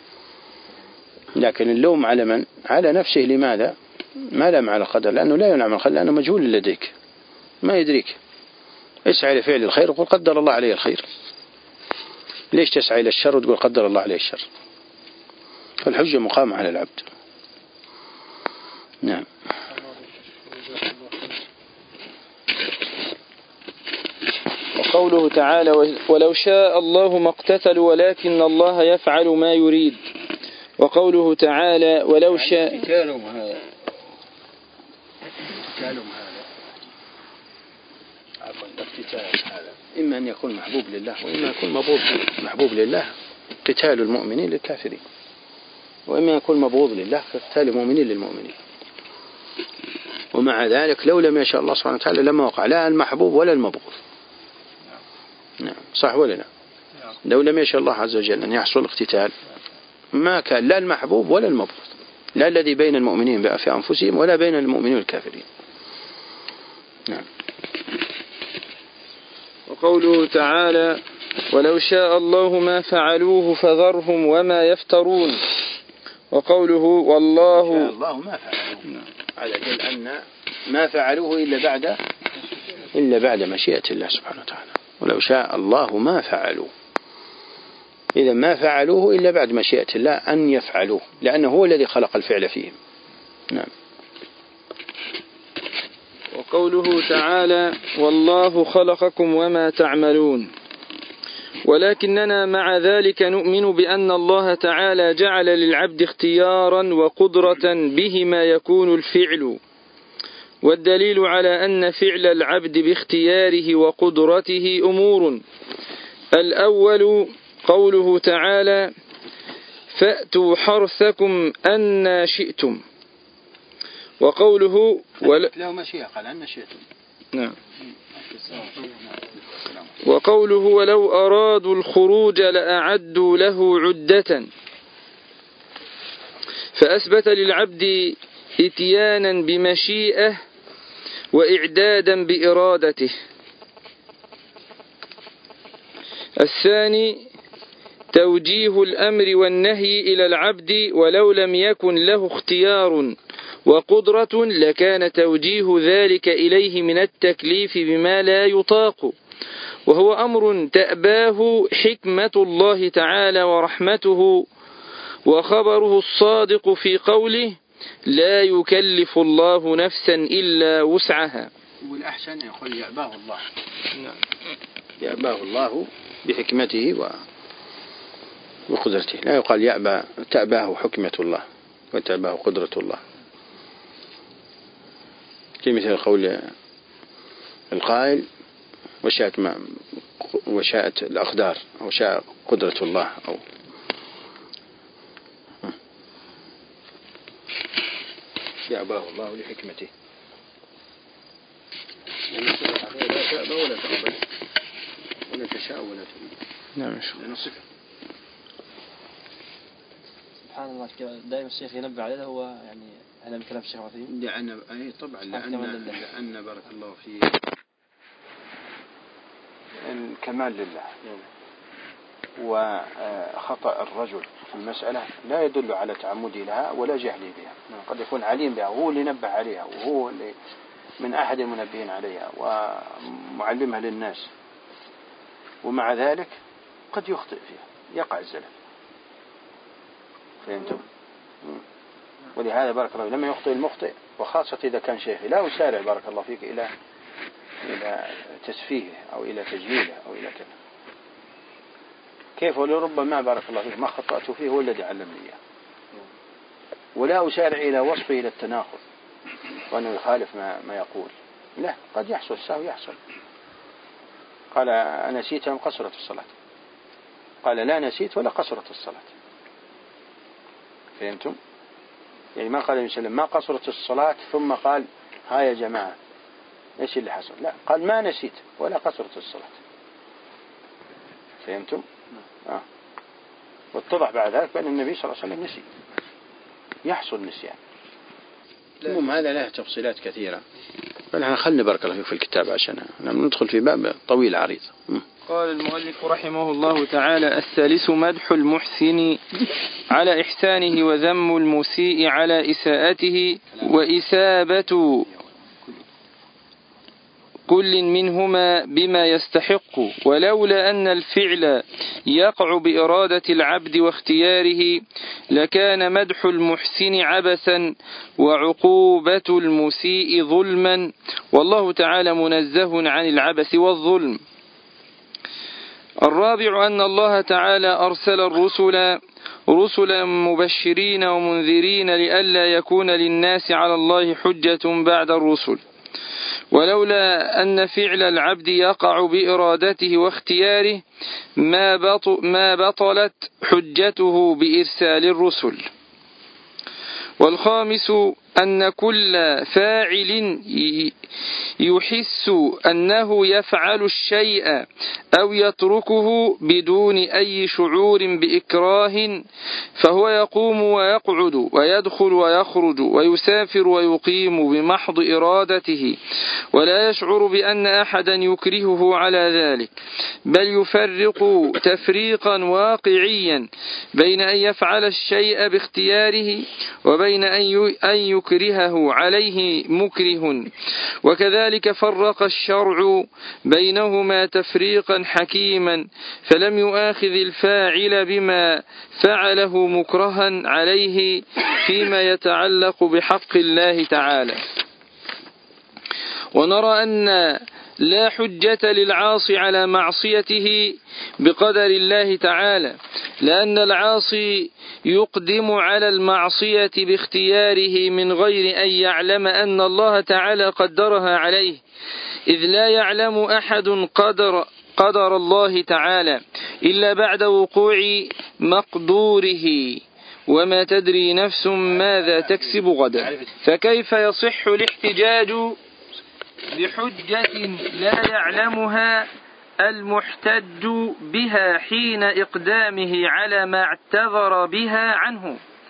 لكن اللوم على من؟ على نفسه. لماذا؟ ما لام على القدر، لأنه لا ينعم القدر، لأنه مجهول لديك ما يدريك. اسعى لفعل الخير وقل قدر الله عليه الخير. ليش تسعى إلى الشر وتقول قدر الله عليه الشر؟ فالحجة مقامة على العبد. نعم. وقوله تعالى ولو شاء الله ما اقتتلوا ولكن الله يفعل ما يريد. وقوله تعالى ولو شاء قتالهم هذا قتالهم هذا عفوا اقتتال هذا إما أن يكون محبوب لله وإما يكون مبغوض. محبوب لله قتال المؤمنين للكافرين، وإما يكون مبغوض لله قتال المؤمنين للمؤمنين. ومع ذلك لو لم يشاء الله سبحانه وتعالى لما وقع لا المحبوب ولا المبغوض. نعم. صح ولا لا؟ لو لم يشاء الله عز وجل أن يحصل اقتتال ما كان لا المحبوب ولا المبغوض، لا الذي بين المؤمنين في أنفسهم ولا بين المؤمنين والكافرين. نعم. وقوله تعالى ولو شاء الله ما فعلوه فذرهم وما يفترون. وقوله والله شاء الله ما فعلوه على جل أن ما فعلوه إلا بعد إلا بعد مشيئة الله سبحانه وتعالى. ولو شاء الله ما فعلوه، إذا ما فعلوه إلا بعد مشيئة الله أن يفعلوه، لأنه هو الذي خلق الفعل فيهم. نعم. وقوله تعالى والله خلقكم وما تعملون. ولكننا مع ذلك نؤمن بأن الله تعالى جعل للعبد اختيارا وقدرة بهما يكون الفعل، والدليل على أن فعل العبد باختياره وقدرته أمور. الأول قوله تعالى فأتوا حرثكم أن شئتم. وقوله ولا له مشيئة قال أن شئتم. نعم. وقوله ولو أرادوا الخروج لأعدوا له عدة. فأثبت للعبد إتيانا بمشيئة وإعدادا بإرادته. الثاني توجيه الأمر والنهي إلى العبد ولو لم يكن له اختيار وقدرة لكان توجيه ذلك إليه من التكليف بما لا يطاق، وهو أمر تأباه حكمة الله تعالى ورحمته، وخبره الصادق في قوله لا يكلف الله نفسا إلا وسعها. والأحسن يقول يأباه الله، يأباه الله بحكمته وقدرته، لا يقال يأبى تأباه حكمة الله وتأباه قدرة الله، كمثل قول القائل وشاءت, ما وشاءت الأقدار أو شاء قدرة الله أو يأباه الله لحكمته. لا تأبى ولا تقبل ولا تشاء ولا تريد. نعم. سبحان الله، دائما الشيخ ينبه عليه هو يعني أنا بكلام الشيخ عظيم. لأن أي طبعا لأن لأن بارك الله في الكمال لله، وخطأ الرجل في المسألة لا يدل على تعمده لها ولا جهله بها، قد يكون عليم بها وهو اللي نبه عليها وهو اللي من أحد المنبهين عليها ومعلمها للناس، ومع ذلك قد يخطئ فيها يقع الزلل. فهمتم؟ ولهذا بارك الله لما يخطئ المخطئ وخاصة إذا كان شيخي لا أسارع بارك الله فيك إلى إلى تسفيهه أو إلى تجهيله أو إلى كذا، كيف ولربما بارك الله فيك ما خطأت فيه هو الذي علمني إياه، ولا أسارع إلى وصفه إلى التناقض وأنه يخالف ما, ما يقول، لا قد يحصل السهو يحصل. قال أنسيت أم قصرت الصلاة؟ قال لا نسيت ولا قصرت الصلاة. فهمتم؟ يعني ما قال النبي صلى الله عليه وسلم ما قصرت الصلاة ثم قال ها يا جماعة ايش اللي حصل، لا قال ما نسيت ولا قصرت الصلاة. فهمتم؟ آه. واتضح بعد ذلك بأن النبي صلى الله عليه وسلم نسي، يحصل نسيان. المهم هذا له تفصيلات كثيرة، فنحن خلنا بارك الله فيك في الكتاب عشان ندخل في باب طويل عريض. قال المؤلف رحمه الله تعالى: الثالث مدح المحسن على إحسانه وذم المسيء على إساءته، وإثابة كل منهما بما يستحق، ولولا أن الفعل يقع بإرادة العبد واختياره لكان مدح المحسن عبثا وعقوبة المسيء ظلما، والله تعالى منزه عن العبث والظلم. الرابع أن الله تعالى أرسل الرسل رسلا مبشرين ومنذرين لئلا يكون للناس على الله حجة بعد الرسل، ولولا أن فعل العبد يقع بإرادته واختياره ما بطل ما بطلت حجته بإرسال الرسل. والخامس أن كل فاعل يحس أنه يفعل الشيء أو يتركه بدون أي شعور بإكراه فهو يقوم ويقعد ويدخل ويخرج ويسافر ويقيم بمحض إرادته، ولا يشعر بأن أحدا يكرهه على ذلك، بل يفرق تفريقا واقعيا بين أن يفعل الشيء باختياره وبين أن يكرهه عليه مكره. وكذلك فرق الشرع بينهما تفريقا حكيما، فلم يؤاخذ الفاعل بما فعله مكرها عليه فيما يتعلق بحق الله تعالى. ونرى أن لا حجة للعاصي على معصيته بقدر الله تعالى، لأن العاصي يقدم على المعصية باختياره من غير أن يعلم أن الله تعالى قدرها عليه، إذ لا يعلم أحد قدر قدر الله تعالى إلا بعد وقوع مقدوره، وما تدري نفس ماذا تكسب غدا. فكيف يصح الاحتجاج بحجة لا يعلمها المحتج بها حين إقدامه على ما اعتذر بها عنه،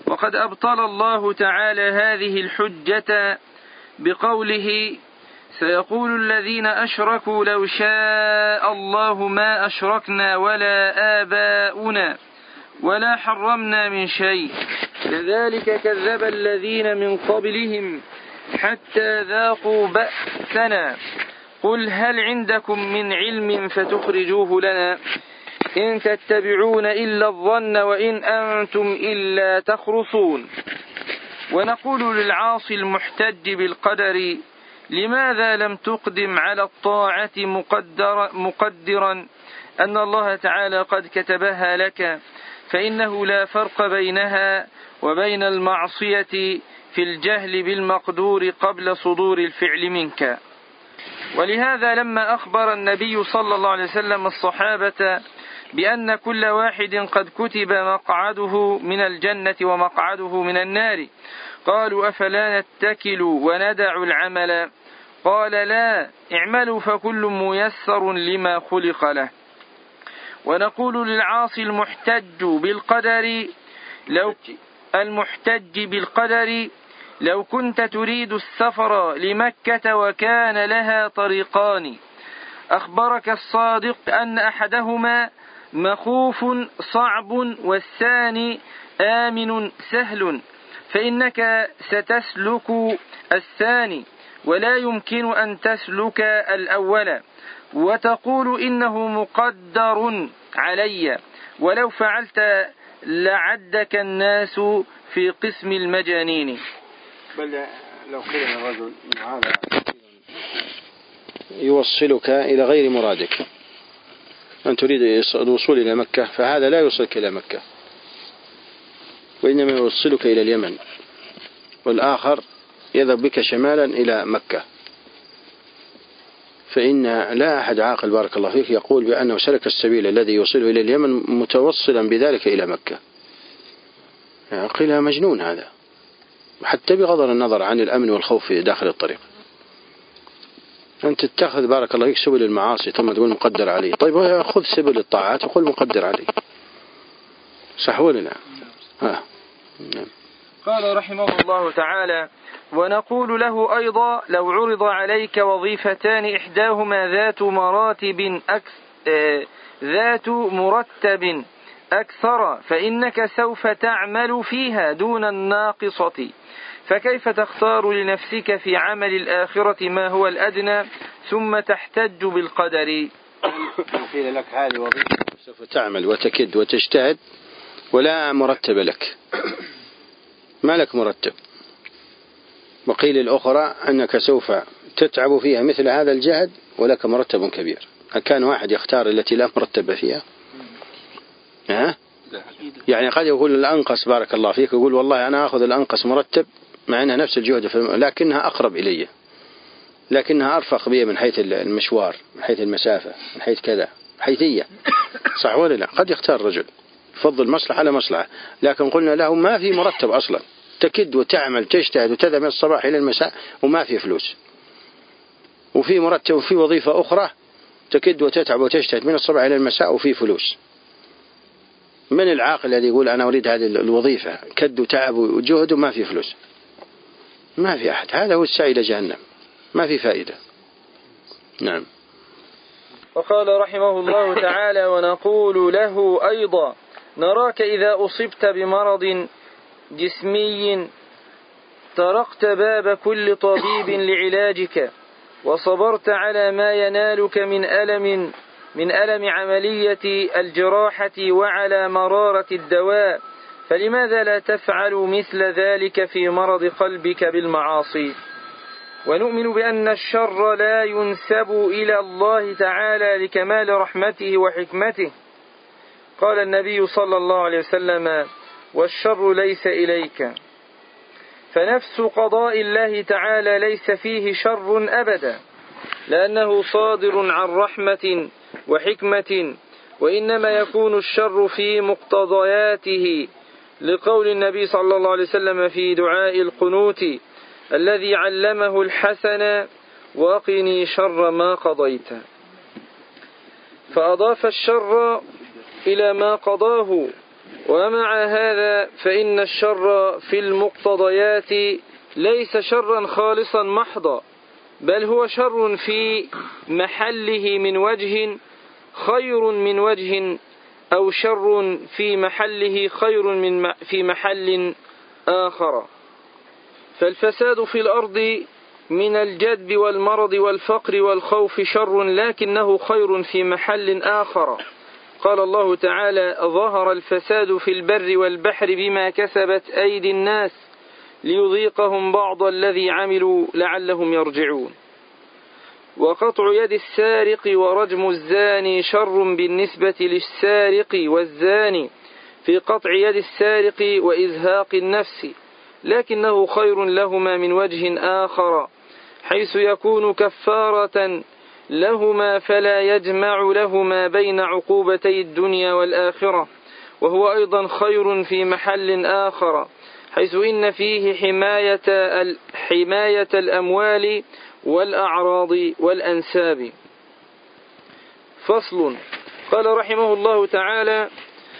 وقد أبطل الله تعالى هذه الحجة بقوله سيقول الذين أشركوا لو شاء الله ما أشركنا ولا آباؤنا ولا حرمنا من شيء كذلك كذب الذين من قبلهم حتى ذاقوا بأسنا قل هل عندكم من علم فتخرجوه لنا إن تتبعون إلا الظن وإن أنتم إلا تخرصون. ونقول للعاصي المحتج بالقدر لماذا لم تقدم على الطاعة مقدر مقدرا أن الله تعالى قد كتبها لك فإنه لا فرق بينها وبين المعصية في الجهل بالمقدور قبل صدور الفعل منك. ولهذا لما أخبر النبي صلى الله عليه وسلم الصحابة بأن كل واحد قد كتب مقعده من الجنة ومقعده من النار قالوا أفلا نتكل وندع العمل قال لا اعملوا فكل ميسر لما خلق له. ونقول للعاصي المحتج بالقدر لو المحتج بالقدر لو كنت تريد السفر لمكة وكان لها طريقان أخبرك الصادق أن أحدهما مخوف صعب والثاني آمن سهل فإنك ستسلك الثاني ولا يمكن أن تسلك الأول وتقول إنه مقدر علي ولو فعلت لعدك الناس في قسم المجانين. بل لو قيل الرجل هذا يوصلك إلى غير مرادك أن تريد الوصول إلى مكة فهذا لا يوصلك إلى مكة وإنما يوصلك إلى اليمن والآخر يذهب بك شمالا إلى مكة فإن لا أحد عاقل بارك الله فيك يقول بأنه سلك السبيل الذي يوصله إلى اليمن متوصلا بذلك إلى مكة. قيل مجنون هذا حتى بغض النظر عن الأمن والخوف داخل الطريق. أن تتخذ بارك الله فيك سبل المعاصي ثم تقول مقدر عليه. طيب خذ سبل الطاعات وقل مقدر عليه صح ولا لا؟ آه. نعم. قال رحمه الله تعالى ونقول له أيضا لو عرض عليك وظيفتان إحداهما ذات مراتب أكس... آه... ذات مرتب أكثر فإنك سوف تعمل فيها دون الناقصة فكيف تختار لنفسك في عمل الآخرة ما هو الأدنى ثم تحتج بالقدر. قيل لك هذه وظيفة سوف تعمل وتكد وتجتهد ولا مرتب لك ما لك مرتب. وقيل الأخرى أنك سوف تتعب فيها مثل هذا الجهد ولك مرتب كبير. كان واحد يختار التي لا مرتب فيها ها؟ يعني قد يقول الأنقص بارك الله فيك يقول والله أنا أخذ الأنقص مرتب مع أنها نفس الجهد لكنها أقرب إلي لكنها أرفق بي من حيث المشوار من حيث المسافة من حيث كذا حيثية صح ولا لا؟ قد يختار رجل يفضل مصلحة على مصلحة لكن قلنا له ما في مرتب أصلا تكد وتعمل تجتهد وتذهب من الصباح إلى المساء وما في فلوس وفي مرتب وفي وظيفة أخرى تكد وتتعب وتجتهد من الصباح إلى المساء وفي فلوس. من العاقل الذي يقول أنا أريد هذه الوظيفة كد وتعب وجهد وما في فلوس؟ ما في أحد. هذا هو السعي إلى جهنم ما في فائدة. نعم. وقال رحمه الله تعالى ونقول له أيضا نراك إذا أصبت بمرض جسمي طرقت باب كل طبيب لعلاجك وصبرت على ما ينالك من ألم من ألم عملية الجراحة وعلى مرارة الدواء فلماذا لا تفعل مثل ذلك في مرض قلبك بالمعاصي. ونؤمن بأن الشر لا ينسب إلى الله تعالى لكمال رحمته وحكمته. قال النبي صلى الله عليه وسلم والشر ليس إليك فنفس قضاء الله تعالى ليس فيه شر أبدا لأنه صادر عن رحمة وحكمة وإنما يكون الشر في مقتضياته لقول النبي صلى الله عليه وسلم في دعاء القنوت الذي علمه الحسن وقني شر ما قضيت فأضاف الشر إلى ما قضاه ومع هذا فإن الشر في المقتضيات ليس شرا خالصا محضا، بل هو شر في محله من وجه خير من وجه، أو شر في محله خير من في محل آخر. فالفساد في الأرض من الجدب والمرض والفقر والخوف شر، لكنه خير في محل آخر. قال الله تعالى: ظهر الفساد في البر والبحر بما كسبت أيدي الناس ليذيقهم بعض الذي عملوا لعلهم يرجعون. وقطع يد السارق ورجم الزاني شر بالنسبة للسارق والزاني في قطع يد السارق وإزهاق النفس، لكنه خير لهما من وجه آخر، حيث يكون كفارة لهما فلا يجمع لهما بين عقوبتي الدنيا والآخرة، وهو أيضا خير في محل آخر، حيث إن فيه حماية حماية الأموال والأعراض والأنساب. فصل. قال رحمه الله تعالى: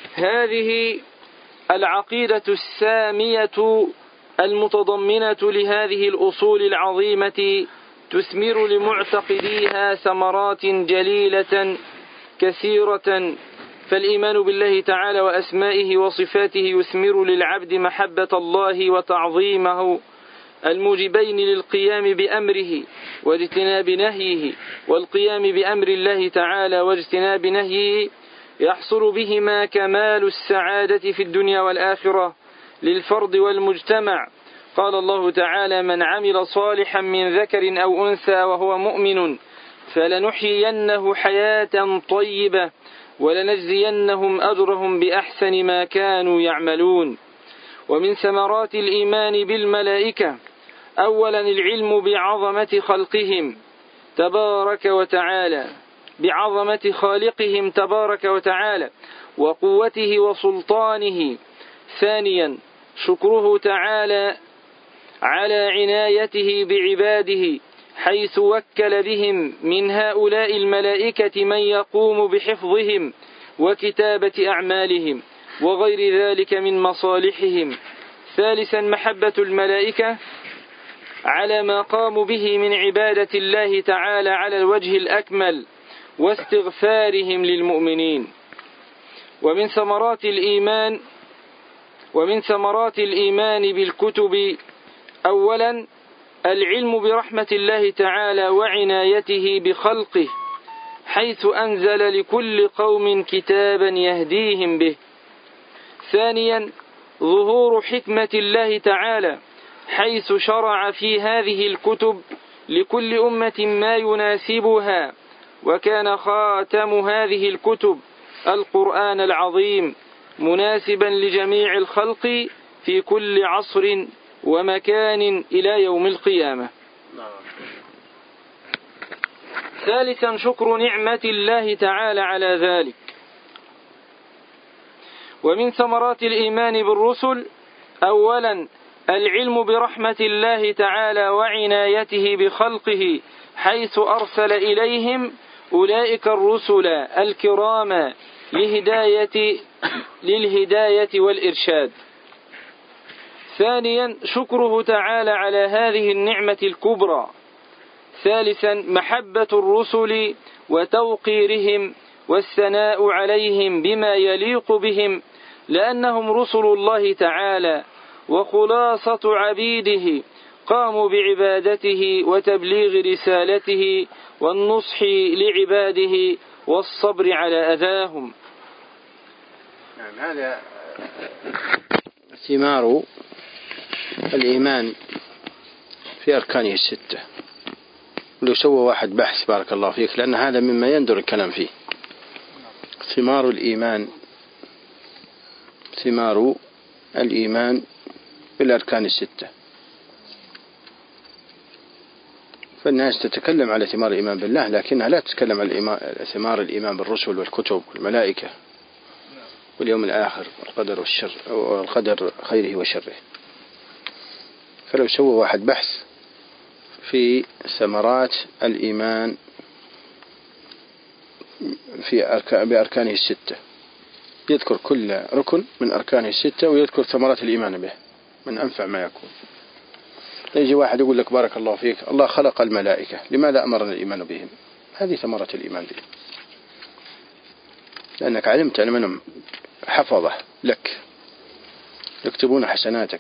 هذه العقيدة السامية المتضمنة لهذه الأصول العظيمة تثمر لمعتقديها ثمرات جليلة كثيرة. فالإيمان بالله تعالى وأسمائه وصفاته يثمر للعبد محبة الله وتعظيمه الموجبين للقيام بأمره واجتناب نهيه، والقيام بأمر الله تعالى واجتناب نهيه يحصل بهما كمال السعادة في الدنيا والآخرة للفرد والمجتمع. قال الله تعالى: من عمل صالحا من ذكر أو أنثى وهو مؤمن فلنحيينه حياة طيبة ولنجزينهم أجرهم بأحسن ما كانوا يعملون. ومن ثمرات الإيمان بالملائكة أولا العلم بعظمة خلقهم تبارك وتعالى بعظمة خالقهم تبارك وتعالى وقوته وسلطانه. ثانيا شكره تعالى على عنايته بعباده، حيث وكل بهم من هؤلاء الملائكة من يقوم بحفظهم وكتابة أعمالهم وغير ذلك من مصالحهم. ثالثا محبة الملائكة على ما قاموا به من عبادة الله تعالى على الوجه الأكمل واستغفارهم للمؤمنين. ومن ثمرات الإيمان ومن ثمرات الإيمان بالكتب أولا العلم برحمة الله تعالى وعنايته بخلقه، حيث أنزل لكل قوم كتابا يهديهم به. ثانيا ظهور حكمة الله تعالى، حيث شرع في هذه الكتب لكل أمة ما يناسبها، وكان خاتم هذه الكتب القرآن العظيم مناسبا لجميع الخلق في كل عصر ومكان إلى يوم القيامة. ثالثا شكر نعمة الله تعالى على ذلك. ومن ثمرات الإيمان بالرسل أولا العلم برحمة الله تعالى وعنايته بخلقه، حيث أرسل إليهم أولئك الرسل الكرام لهداية للهداية والإرشاد. ثانيا شكره تعالى على هذه النعمة الكبرى. ثالثا محبة الرسل وتوقيرهم والثناء عليهم بما يليق بهم، لأنهم رسل الله تعالى وخلاصة عبيده قاموا بعبادته وتبليغ رسالته والنصح لعباده والصبر على أذاهم. نعم، هذا ثمار الإيمان في أركانه الستة. لو سوى واحد بحث بارك الله فيك، لأن هذا مما يندر الكلام فيه. ثمار الإيمان ثمار الإيمان بالأركان الستة. فالناس تتكلم على ثمار الإيمان بالله، لكنها لا تتكلم على ثمار الإيمان بالرسل والكتب والملائكة واليوم الآخر والقدر والشر والقدر خيره وشره. فلو سوى واحد بحث في ثمرات الإيمان في بأركانه الستة يذكر كل ركن من أركانه الستة ويذكر ثمرات الإيمان به من أنفع ما يكون. يجي واحد يقول لك بارك الله فيك الله خلق الملائكة لماذا أمرنا الإيمان بهم؟ هذه ثمرة الإيمان بهم، لأنك علمت أن منهم حفظة لك يكتبون حسناتك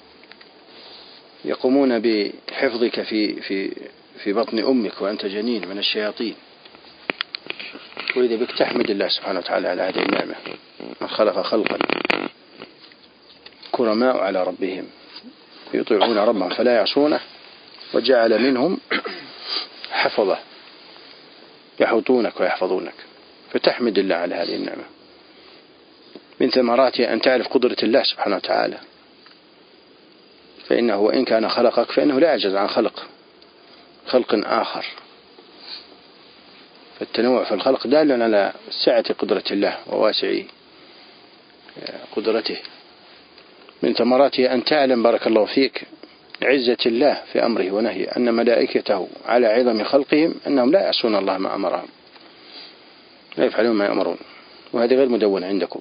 يقومون بحفظك في في في بطن أمك وأنت جنين من الشياطين. وإذا بك تحمد الله سبحانه وتعالى على هذه النعمة، من خلق خلقا كرماء على ربهم يطيعون ربهم فلا يعصونه وجعل منهم حفظة يحوطونك ويحفظونك، فتحمد الله على هذه النعمة. من ثمراتها أن تعرف قدرة الله سبحانه وتعالى، فإنه وإن كان خلقك فإنه لا يعجز عن خلق خلق آخر، فالتنوع في الخلق دال على سعة قدرة الله وواسع قدرته. من ثمراتها أن تعلم بارك الله فيك عزة الله في أمره ونهيه، أن ملائكته على عظم خلقهم أنهم لا يعصون الله ما أمرهم، لا يفعلون ما يأمرون، وهذه غير مدونة عندكم.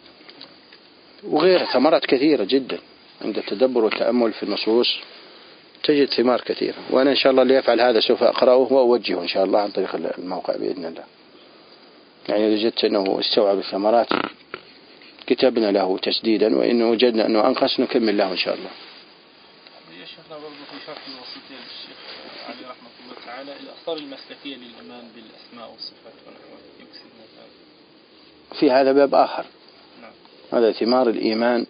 وغير ثمرات كثيرة جدا عند التدبر والتأمل في النصوص تجد ثمار كثيرة. وأنا إن شاء الله اللي يفعل هذا سوف أقرأه وأوجهه إن شاء الله عن طريق الموقع بإذن الله. يعني إذا وجدت أنه استوعب الثمرات كتبنا له تسديدا، وإن وجدنا أنه أنقص نكمل له إن شاء الله. يا شيخنا برضو في شرح الوسيطية للشيخ علي رحمة الله تعالى الأخطار المسلكية للإيمان بالأسماء والصفات ونحوها يكسب هذا. في هذا باب آخر. نعم. هذا ثمار الإيمان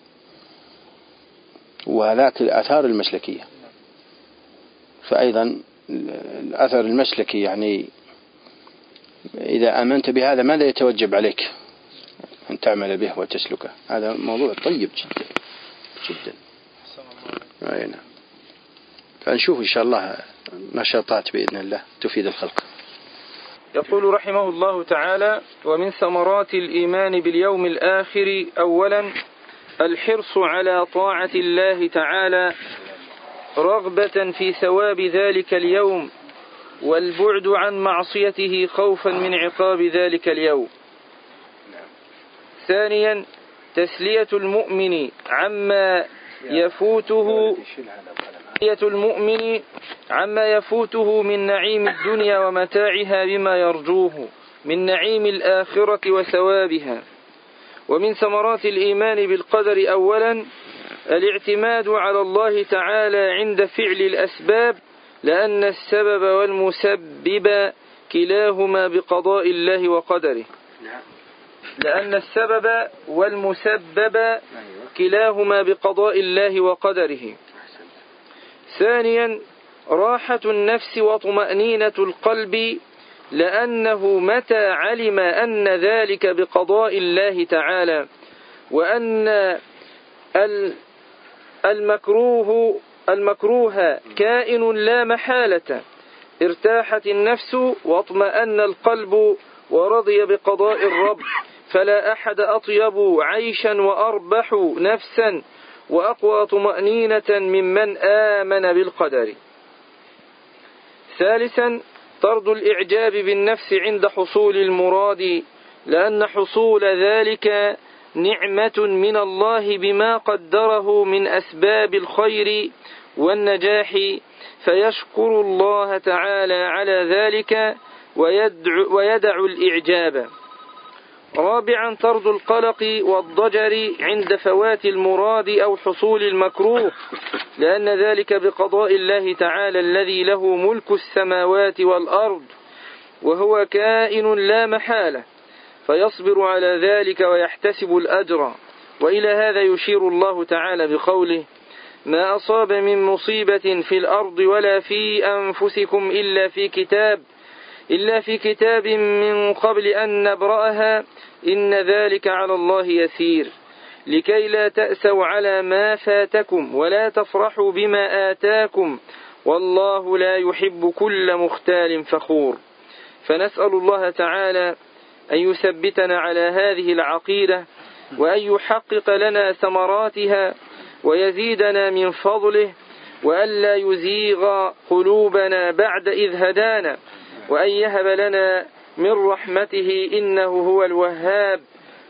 وهذاك الآثار المسلكية. نعم. فأيضا الأثر المسلكي يعني إذا آمنت بهذا ماذا يتوجب عليك أن تعمل به وتسلكه؟ هذا موضوع طيب جدا جدا. أينا. فنشوف إن شاء الله نشاطات بإذن الله تفيد الخلق. يقول رحمه الله تعالى: ومن ثمرات الإيمان باليوم الآخر أولا الحرص على طاعة الله تعالى رغبة في ثواب ذلك اليوم، والبعد عن معصيته خوفا من عقاب ذلك اليوم. ثانيا تسلية المؤمن عما يفوته تسلية المؤمن عما يفوته من نعيم الدنيا ومتاعها بما يرجوه من نعيم الآخرة وثوابها. ومن ثمرات الإيمان بالقدر أولا الاعتماد على الله تعالى عند فعل الأسباب، لأن السبب والمسبب كلاهما بقضاء الله وقدره. لأن السبب والمسبب كلاهما بقضاء الله وقدره. ثانيا راحة النفس وطمأنينة القلب، لأنه متى علم أن ذلك بقضاء الله تعالى وأن المكروه المكروه كائن لا محالة ارتاحت النفس واطمأن القلب ورضي بقضاء الرب، فلا أحد أطيب عيشا وأربح نفسا وأقوى طمأنينة ممن آمن بالقدر. ثالثا طرد الإعجاب بالنفس عند حصول المراد، لأن حصول ذلك نعمة من الله بما قدره من أسباب الخير والنجاح، فيشكر الله تعالى على ذلك ويدع, ويدع الإعجاب. رابعا طرد القلق والضجر عند فوات المراد أو حصول المكروه، لأن ذلك بقضاء الله تعالى الذي له ملك السماوات والأرض وهو كائن لا محالة، فيصبر على ذلك ويحتسب الأجر. وإلى هذا يشير الله تعالى بقوله: ما أصاب من مصيبة في الأرض ولا في أنفسكم إلا في كتاب إلا في كتاب من قبل أن نبرأها إن ذلك على الله يسير، لكي لا تأسوا على ما فاتكم ولا تفرحوا بما آتاكم والله لا يحب كل مختال فخور. فنسأل الله تعالى أن يثبتنا على هذه العقيدة وأن يحقق لنا ثمراتها ويزيدنا من فضله، وأن لا يزيغ قلوبنا بعد إذ هدانا، وأن يهب لنا من رحمته إنه هو الوهاب،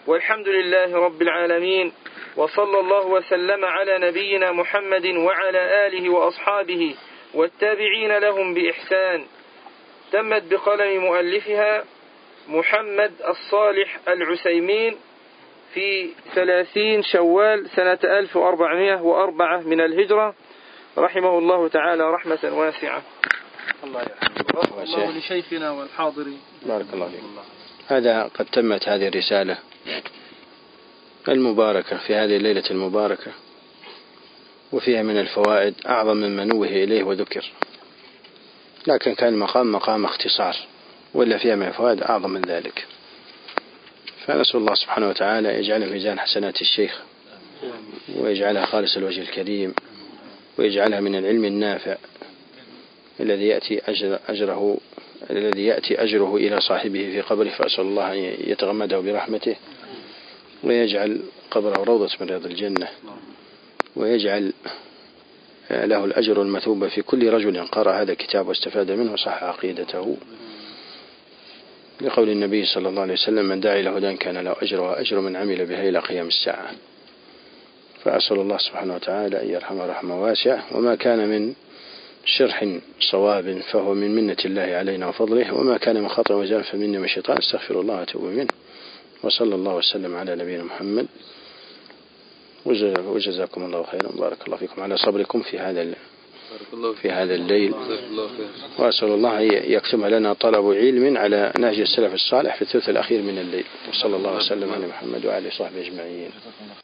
والحمد لله رب العالمين، وصلى الله وسلم على نبينا محمد وعلى آله وأصحابه والتابعين لهم بإحسان. تمت بقلم مؤلفها محمد الصالح العسيمين في ثلاثين شوال سنة ألف وأربعمائة وأربعة من الهجرة، رحمه الله تعالى رحمة واسعة. الله يرحمه الله لشيخنا والحاضرين. بارك الله فيكم. هذا قد تمت هذه الرسالة المباركة في هذه الليلة المباركة، وفيها من الفوائد أعظم مما نوه إليه وذكر، لكن كان المقام مقام اختصار، ولا فيها من الفوائد أعظم من ذلك. فنسأل الله سبحانه وتعالى يجعل في ميزان حسنات الشيخ، ويجعلها خالص الوجه الكريم، ويجعلها من العلم النافع الذي يأتي أجر أجره الذي يأتي أجره إلى صاحبه في قبره. فأسأل الله أن يتغمده برحمته، ويجعل قبره روضة من رياض الجنة، ويجعل له الأجر المثوب في كل رجل قرأ هذا الكتاب واستفاد منه وصح عقيدته، لقول النبي صلى الله عليه وسلم: من دعا إلى هدى كان له أجر وأجر من عمل بها إلى قيام الساعة. فأسأل الله سبحانه وتعالى أن يرحمه رحمة واسعة، وما كان من شرح صواب فهو من منة الله علينا وفضله، وما كان من خطأ وزال فمني من الشيطان، استغفر الله وأتوب منه. وصلى الله وسلم على نبينا محمد، وجزاكم الله خيرا. بارك الله فيكم على صبركم في هذا في هذا الليل، وأسأل الله يكتب لنا طلب علم على نهج السلف الصالح في الثلث الأخير من الليل. وصلى الله وسلم على محمد وعلى صحبه أجمعين.